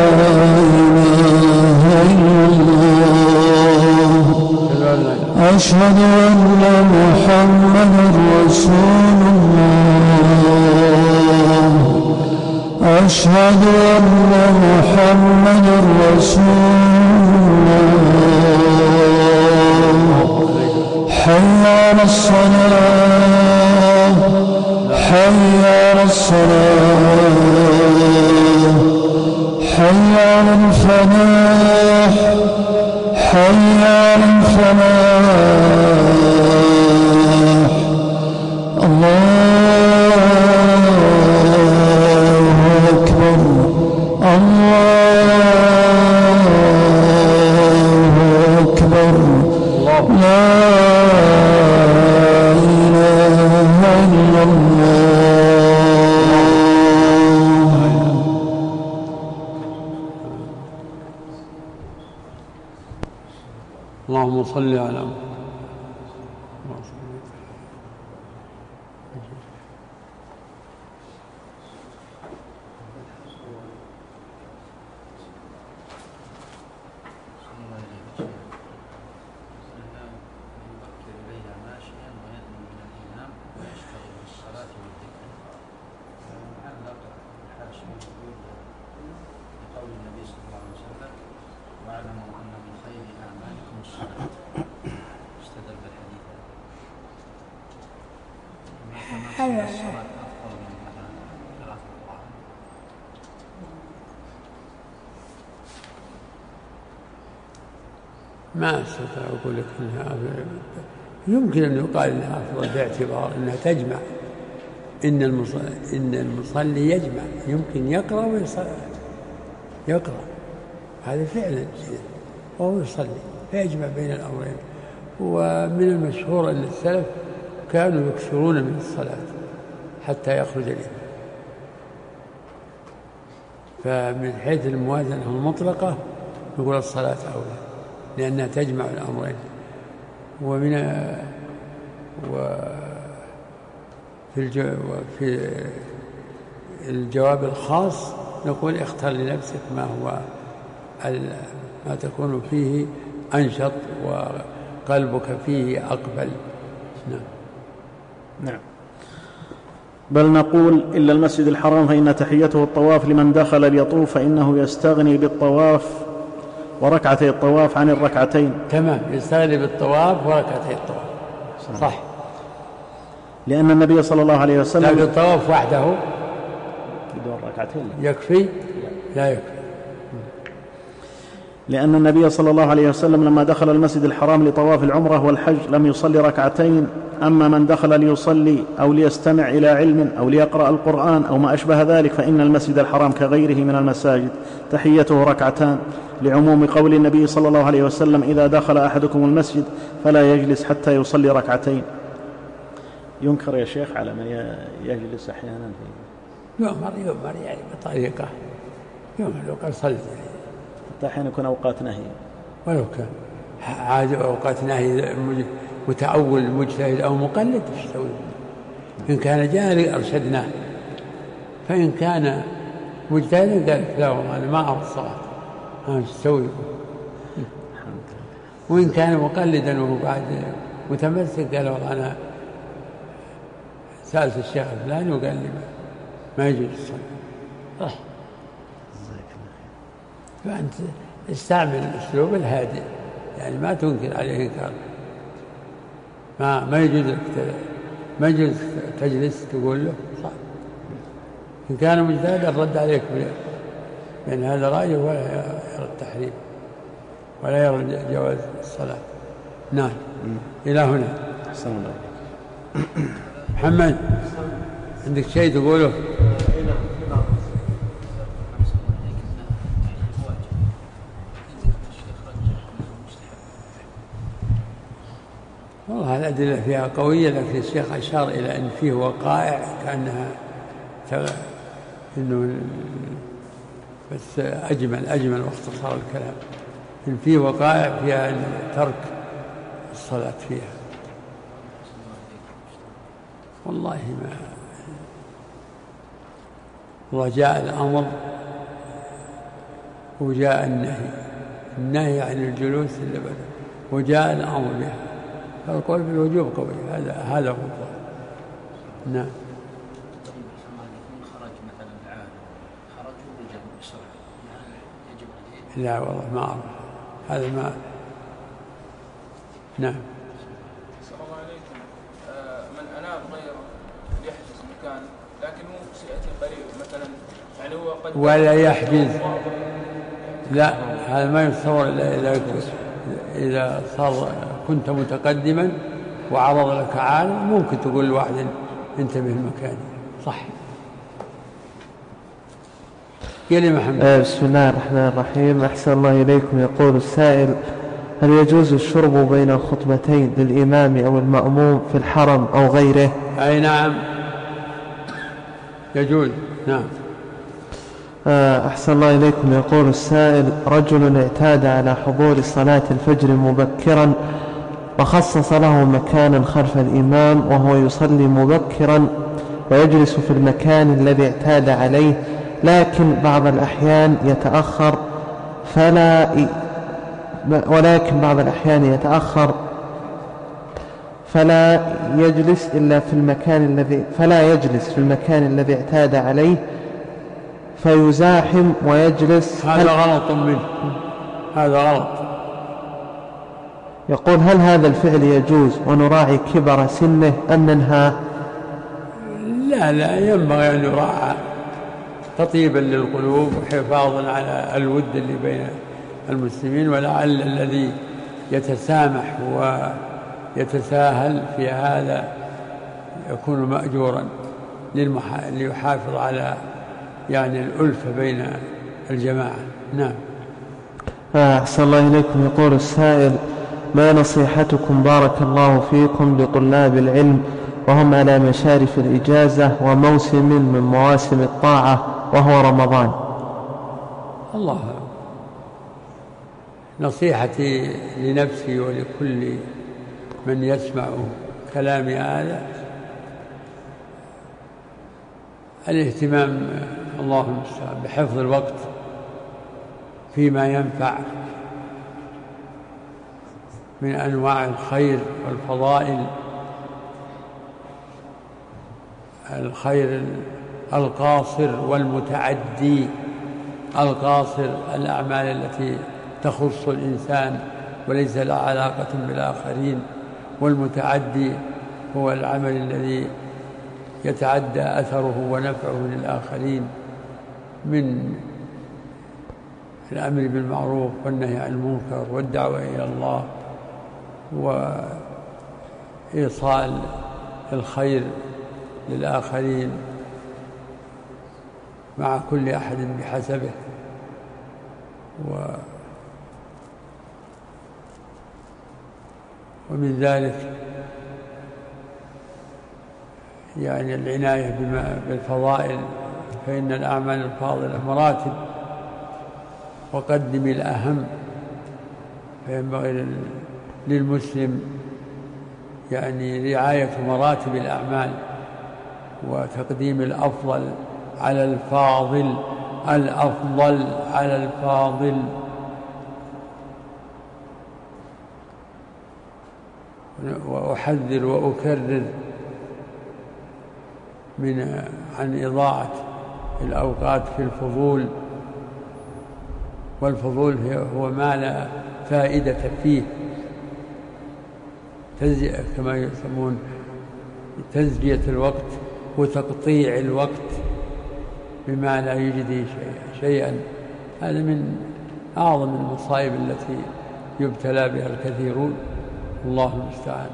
إله إلا الله أشهد أن محمدا رسول الله أشهد أن محمدا رسول الله حي على الصلاة حي على الصلاة حي على الفلاح حي على الفلاح الله أكبر الله أكبر لا اللهم صل على محمد. ما أستطيع أقول لك إنها يمكن أن يقال إنها أفضل باعتبار أنها تجمع. إن المصلي, إن المصلي يجمع، يمكن يقرأ ويصلي، يقرأ هذا فعلا وهو يصلي فيجمع بين الأمرين. ومن المشهور أن السلف كانوا يكثرون من الصلاة حتى يخرج الإمام. فمن حيث الموازنة المطلقة نقول الصلاة أولى لأنها تجمع الأمرين. ومن وفي وفي الجواب الخاص نقول اختر لنفسك ما هو ما تكون فيه أنشط وقلبك فيه أقبل. نعم. نعم. بل نقول إلا المسجد الحرام فإن تحيته الطواف لمن دخل ليطوف، فإنه يستغني بالطواف وركعتي الطواف عن الركعتين. تمام، يستغني بالطواف وركعتي الطواف. صح. لأن النبي صلى الله عليه وسلم لكن الطواف وحده بدون ركعتين يكفي؟ لا يكفي. لأن النبي صلى الله عليه وسلم لما دخل المسجد الحرام لطواف العمرة والحج لم يصلي ركعتين. أما من دخل ليصلي أو ليستمع إلى علم أو ليقرأ القرآن أو ما أشبه ذلك فإن المسجد الحرام كغيره من المساجد تحيته ركعتان، لعموم قول النبي صلى الله عليه وسلم إذا دخل أحدكم المسجد فلا يجلس حتى يصلي ركعتين. ينكر يا شيخ على من يجلس أحيانا في يؤمر يؤمر يعني بطريقة يؤمر لو قال صلي، حتى أحيانا يكون أوقات نهي ولو كان عاد أوقات نهي متأول مجتهد أو مقلد يستوي. إن كان جاري أرشدناه، فإن كان مجتهدا قال لا والله أنا ما أرى الصلاة ما تستوي. وإن كان مقلدا وهو بعد متمسك قال والله أنا سألت الشيخ الفلاني وقال لي ما يجوز الصلاة. فأنت استعمل الأسلوب الهادئ، يعني ما تنكر عليه إنكار. ما ما يجوز لك ما يجوز تجلس تقول له صح. إن كان مجتهدا رد عليك بأن هذا رأيه ولا يرى التحريم ولا يرى جواز الصلاة. نعم. إلى هنا. أحسن الله. محمد عندك شيء تقوله؟ والله الأدلة فيها قوية، لكن الشيخ أشار إلى أن فيه وقائع كأنها إنه بس أجمل أجمل واختصار الكلام، إن فيه وقائع فيها أن ترك الصلاة فيها. والله ما والله جاء الأمر وجاء النهي، النهي عن الجلوس إلا بدأ وجاء الأمر بها، فالقول بالوجوب قوي. هذا هذا هو الظاهر. نعم. خرج مثلا العالم خرج ورجع بسرعة يجب عليه؟ لا والله ما أعرف هذا ما. نعم. السلام عليكم. من أناب غيره يحجز مكان، لكن مو سيأتي قريب مثلا، يعني هو قد ولا يحجز. لا هذا ما يتصور إلا إذا إذا صار كنت متقدما وعرض لك عالم، ممكن تقول لواحد انتبه المكان. صح. قل محمد. بسم الله الرحمن الرحيم. أحسن الله إليكم. يقول السائل: هل يجوز الشرب بين الخطبتين للإمام أو المأموم في الحرم أو غيره؟ أي نعم يجوز. نعم. أحسن الله إليكم. يقول السائل: رجل اعتاد على حضور صلاة الفجر مبكرا وخصص له مكانا خلف الإمام وهو يصلي مبكرا ويجلس في المكان الذي اعتاد عليه، لكن بعض الأحيان يتأخر فلا ولكن بعض الأحيان يتأخر فلا يجلس إلا في المكان الذي فلا يجلس في المكان الذي اعتاد عليه فيزاحم ويجلس. هذا غلط منه، هذا غلط. يقول: هل هذا الفعل يجوز ونراعي كبر سنه أم ننهى؟ لا لا ينبغي أن يراعى تطيبا للقلوب وحفاظا على الود اللي بين المسلمين، ولعل الذي يتسامح ويتساهل في هذا يكون مأجورا ليحافظ على يعني الألفة بين الجماعة. نعم. أحسن الله إليكم. يقول السائل: ما نصيحتكم بارك الله فيكم لطلاب العلم وهم على مشارف الإجازة وموسم من مواسم الطاعة وهو رمضان؟ الله نصيحتي لنفسي ولكل من يسمع كلامي هذا الاهتمام اللهم المستعان بحفظ الوقت فيما ينفع من أنواع الخير والفضائل، الخير القاصر والمتعدي. القاصر الأعمال التي تخص الإنسان وليس لها علاقة بالآخرين، والمتعدي هو العمل الذي يتعدى أثره ونفعه للآخرين من الأمر بالمعروف والنهي عن المنكر والدعوة إلى الله وإيصال الخير للآخرين مع كل أحد بحسبه. و ومن ذلك يعني العناية بما بالفضائل، فإن الأعمال الفاضلة مراتب وقدم الأهم، فينبغي للمسلم يعني رعاية مراتب الأعمال وتقديم الأفضل على الفاضل، الأفضل على الفاضل. وأحذر وأكرر من عن إضاعة الأوقات في الفضول، والفضول هو ما لا فائدة فيه، كما يسمون تزجية الوقت وتقطيع الوقت بما لا يجدي شيئا. هذا من أعظم المصائب التي يبتلى بها الكثيرون، الله المستعان.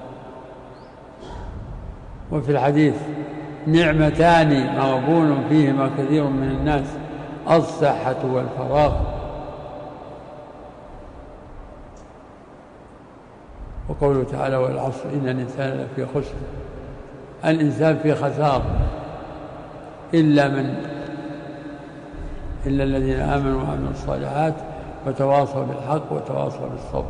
وفي الحديث: نعمتان مغبون فيهما كثير من الناس، الصحة والفراغ. وقوله تعالى: والعصر إن الإنسان لفي خسر. الإنسان في خسار إلا من إلا الذين آمنوا وعملوا الصالحات وتواصوا بالحق وتواصوا بالصبر.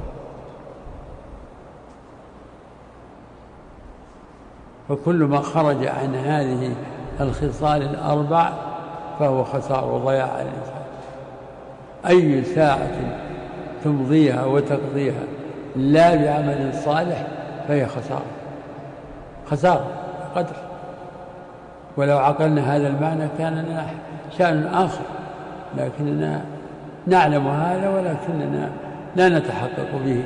فكل ما خرج عن هذه الخصال الأربع فهو خسار وضياع على الإنسان. أي ساعة تمضيها وتقضيها لا بعمل صالح فهي خسارة، خسارة قدر. ولو عقلنا هذا المعنى كان لنا شأن آخر، لكننا نعلم هذا ولكننا لا نتحقق به.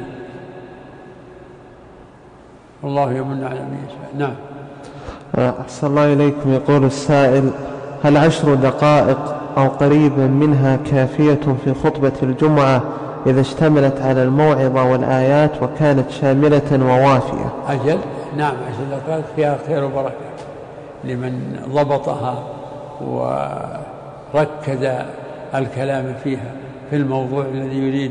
والله يمن على من يشاء. نعم. أحسن الله إليكم. يقول السائل: هل عشر دقائق أو قريبا منها كافية في خطبة الجمعة إذا اشتملت على الموعظة والآيات وكانت شاملة ووافية؟ أجل، نعم، عشر دقائق فيها خير وبركة لمن ضبطها وركز الكلام فيها في الموضوع الذي يريد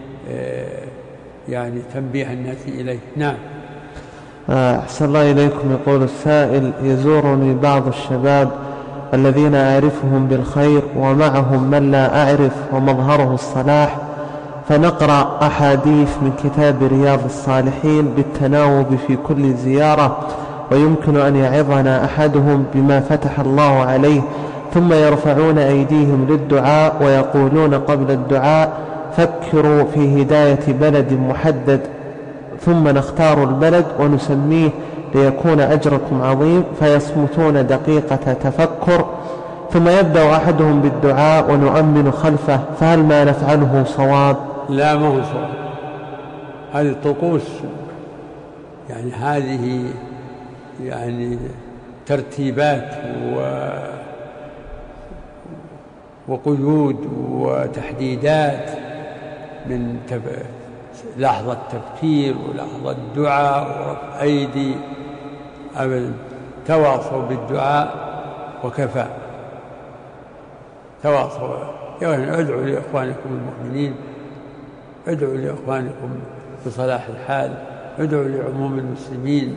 يعني تنبيه الناس إليه. نعم. أحسن الله إليكم. يقول السائل: يزورني بعض الشباب الذين أعرفهم بالخير ومعهم من لا أعرف ومظهره الصلاح، فنقرأ أحاديث من كتاب رياض الصالحين بالتناوب في كل زيارة، ويمكن أن يعظنا أحدهم بما فتح الله عليه، ثم يرفعون أيديهم للدعاء ويقولون قبل الدعاء: فكروا في هداية بلد محدد، ثم نختار البلد ونسميه ليكون أجركم عظيم، فيصمتون دقيقة تفكر، ثم يبدأ أحدهم بالدعاء ونؤمن خلفه، فهل ما نفعله صواب؟ لا، ما هو صواب. هذه الطقوس يعني هذه يعني ترتيبات و وقيود وتحديدات من تف... لحظة تفكير ولحظة دعاء ورفع أيدي. أبدا، تواصوا بالدعاء وكفى. تواصوا، يعني ادعوا لإخوانكم المؤمنين، ادعوا لإخوانكم بصلاح الحال، ادعوا لعموم المسلمين.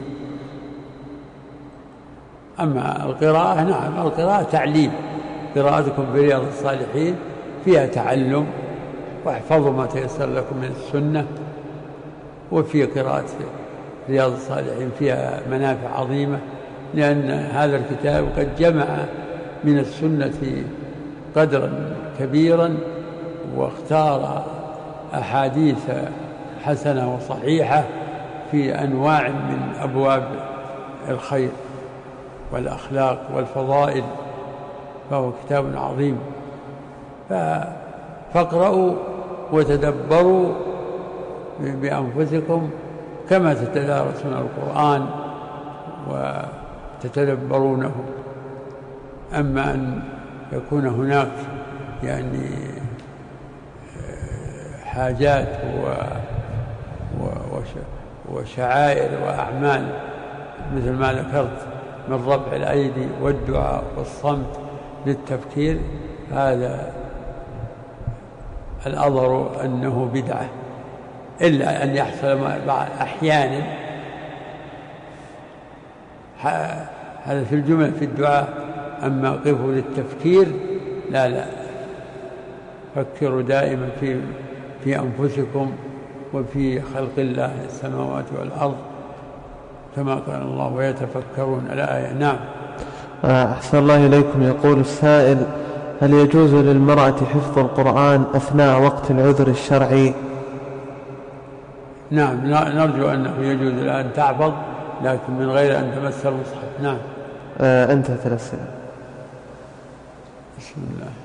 أما القراءة، نعم، القراءة تعليم. قراءتكم في رياض الصالحين فيها تعلم، واحفظوا ما تيسر لكم من السنة. وفي قراءة رياض الصالحين فيها منافع عظيمة، لأن هذا الكتاب قد جمع من السنة قدرا كبيرا، واختار أحاديث حسنة وصحيحة في أنواع من أبواب الخير والأخلاق والفضائل، فهو كتاب عظيم. فاقرأوا وتدبروا بأنفسكم كما تتدارسون القرآن وتتدبرونه. أما أن يكون هناك يعني حاجات وشعائر وأعمال مثل ما ذكرت من رفع الأيدي والدعاء والصمت للتفكير، هذا الأظهر أنه بدعة، إلا أن يحصل أحيانا هذا في الجمل في الدعاء. أما قفوا للتفكير لا لا فكروا دائما في في أنفسكم وفي خلق الله السماوات والأرض كما قال الله ويتفكرون الآية. نعم. أحسن الله إليكم. يقول السائل: هل يجوز للمرأة حفظ القرآن أثناء وقت العذر الشرعي؟ نعم نرجو أنه يجوز الآن تحفظ لكن من غير أن تمس المصحف. نعم. آه انتهت الأسئلة. بسم الله.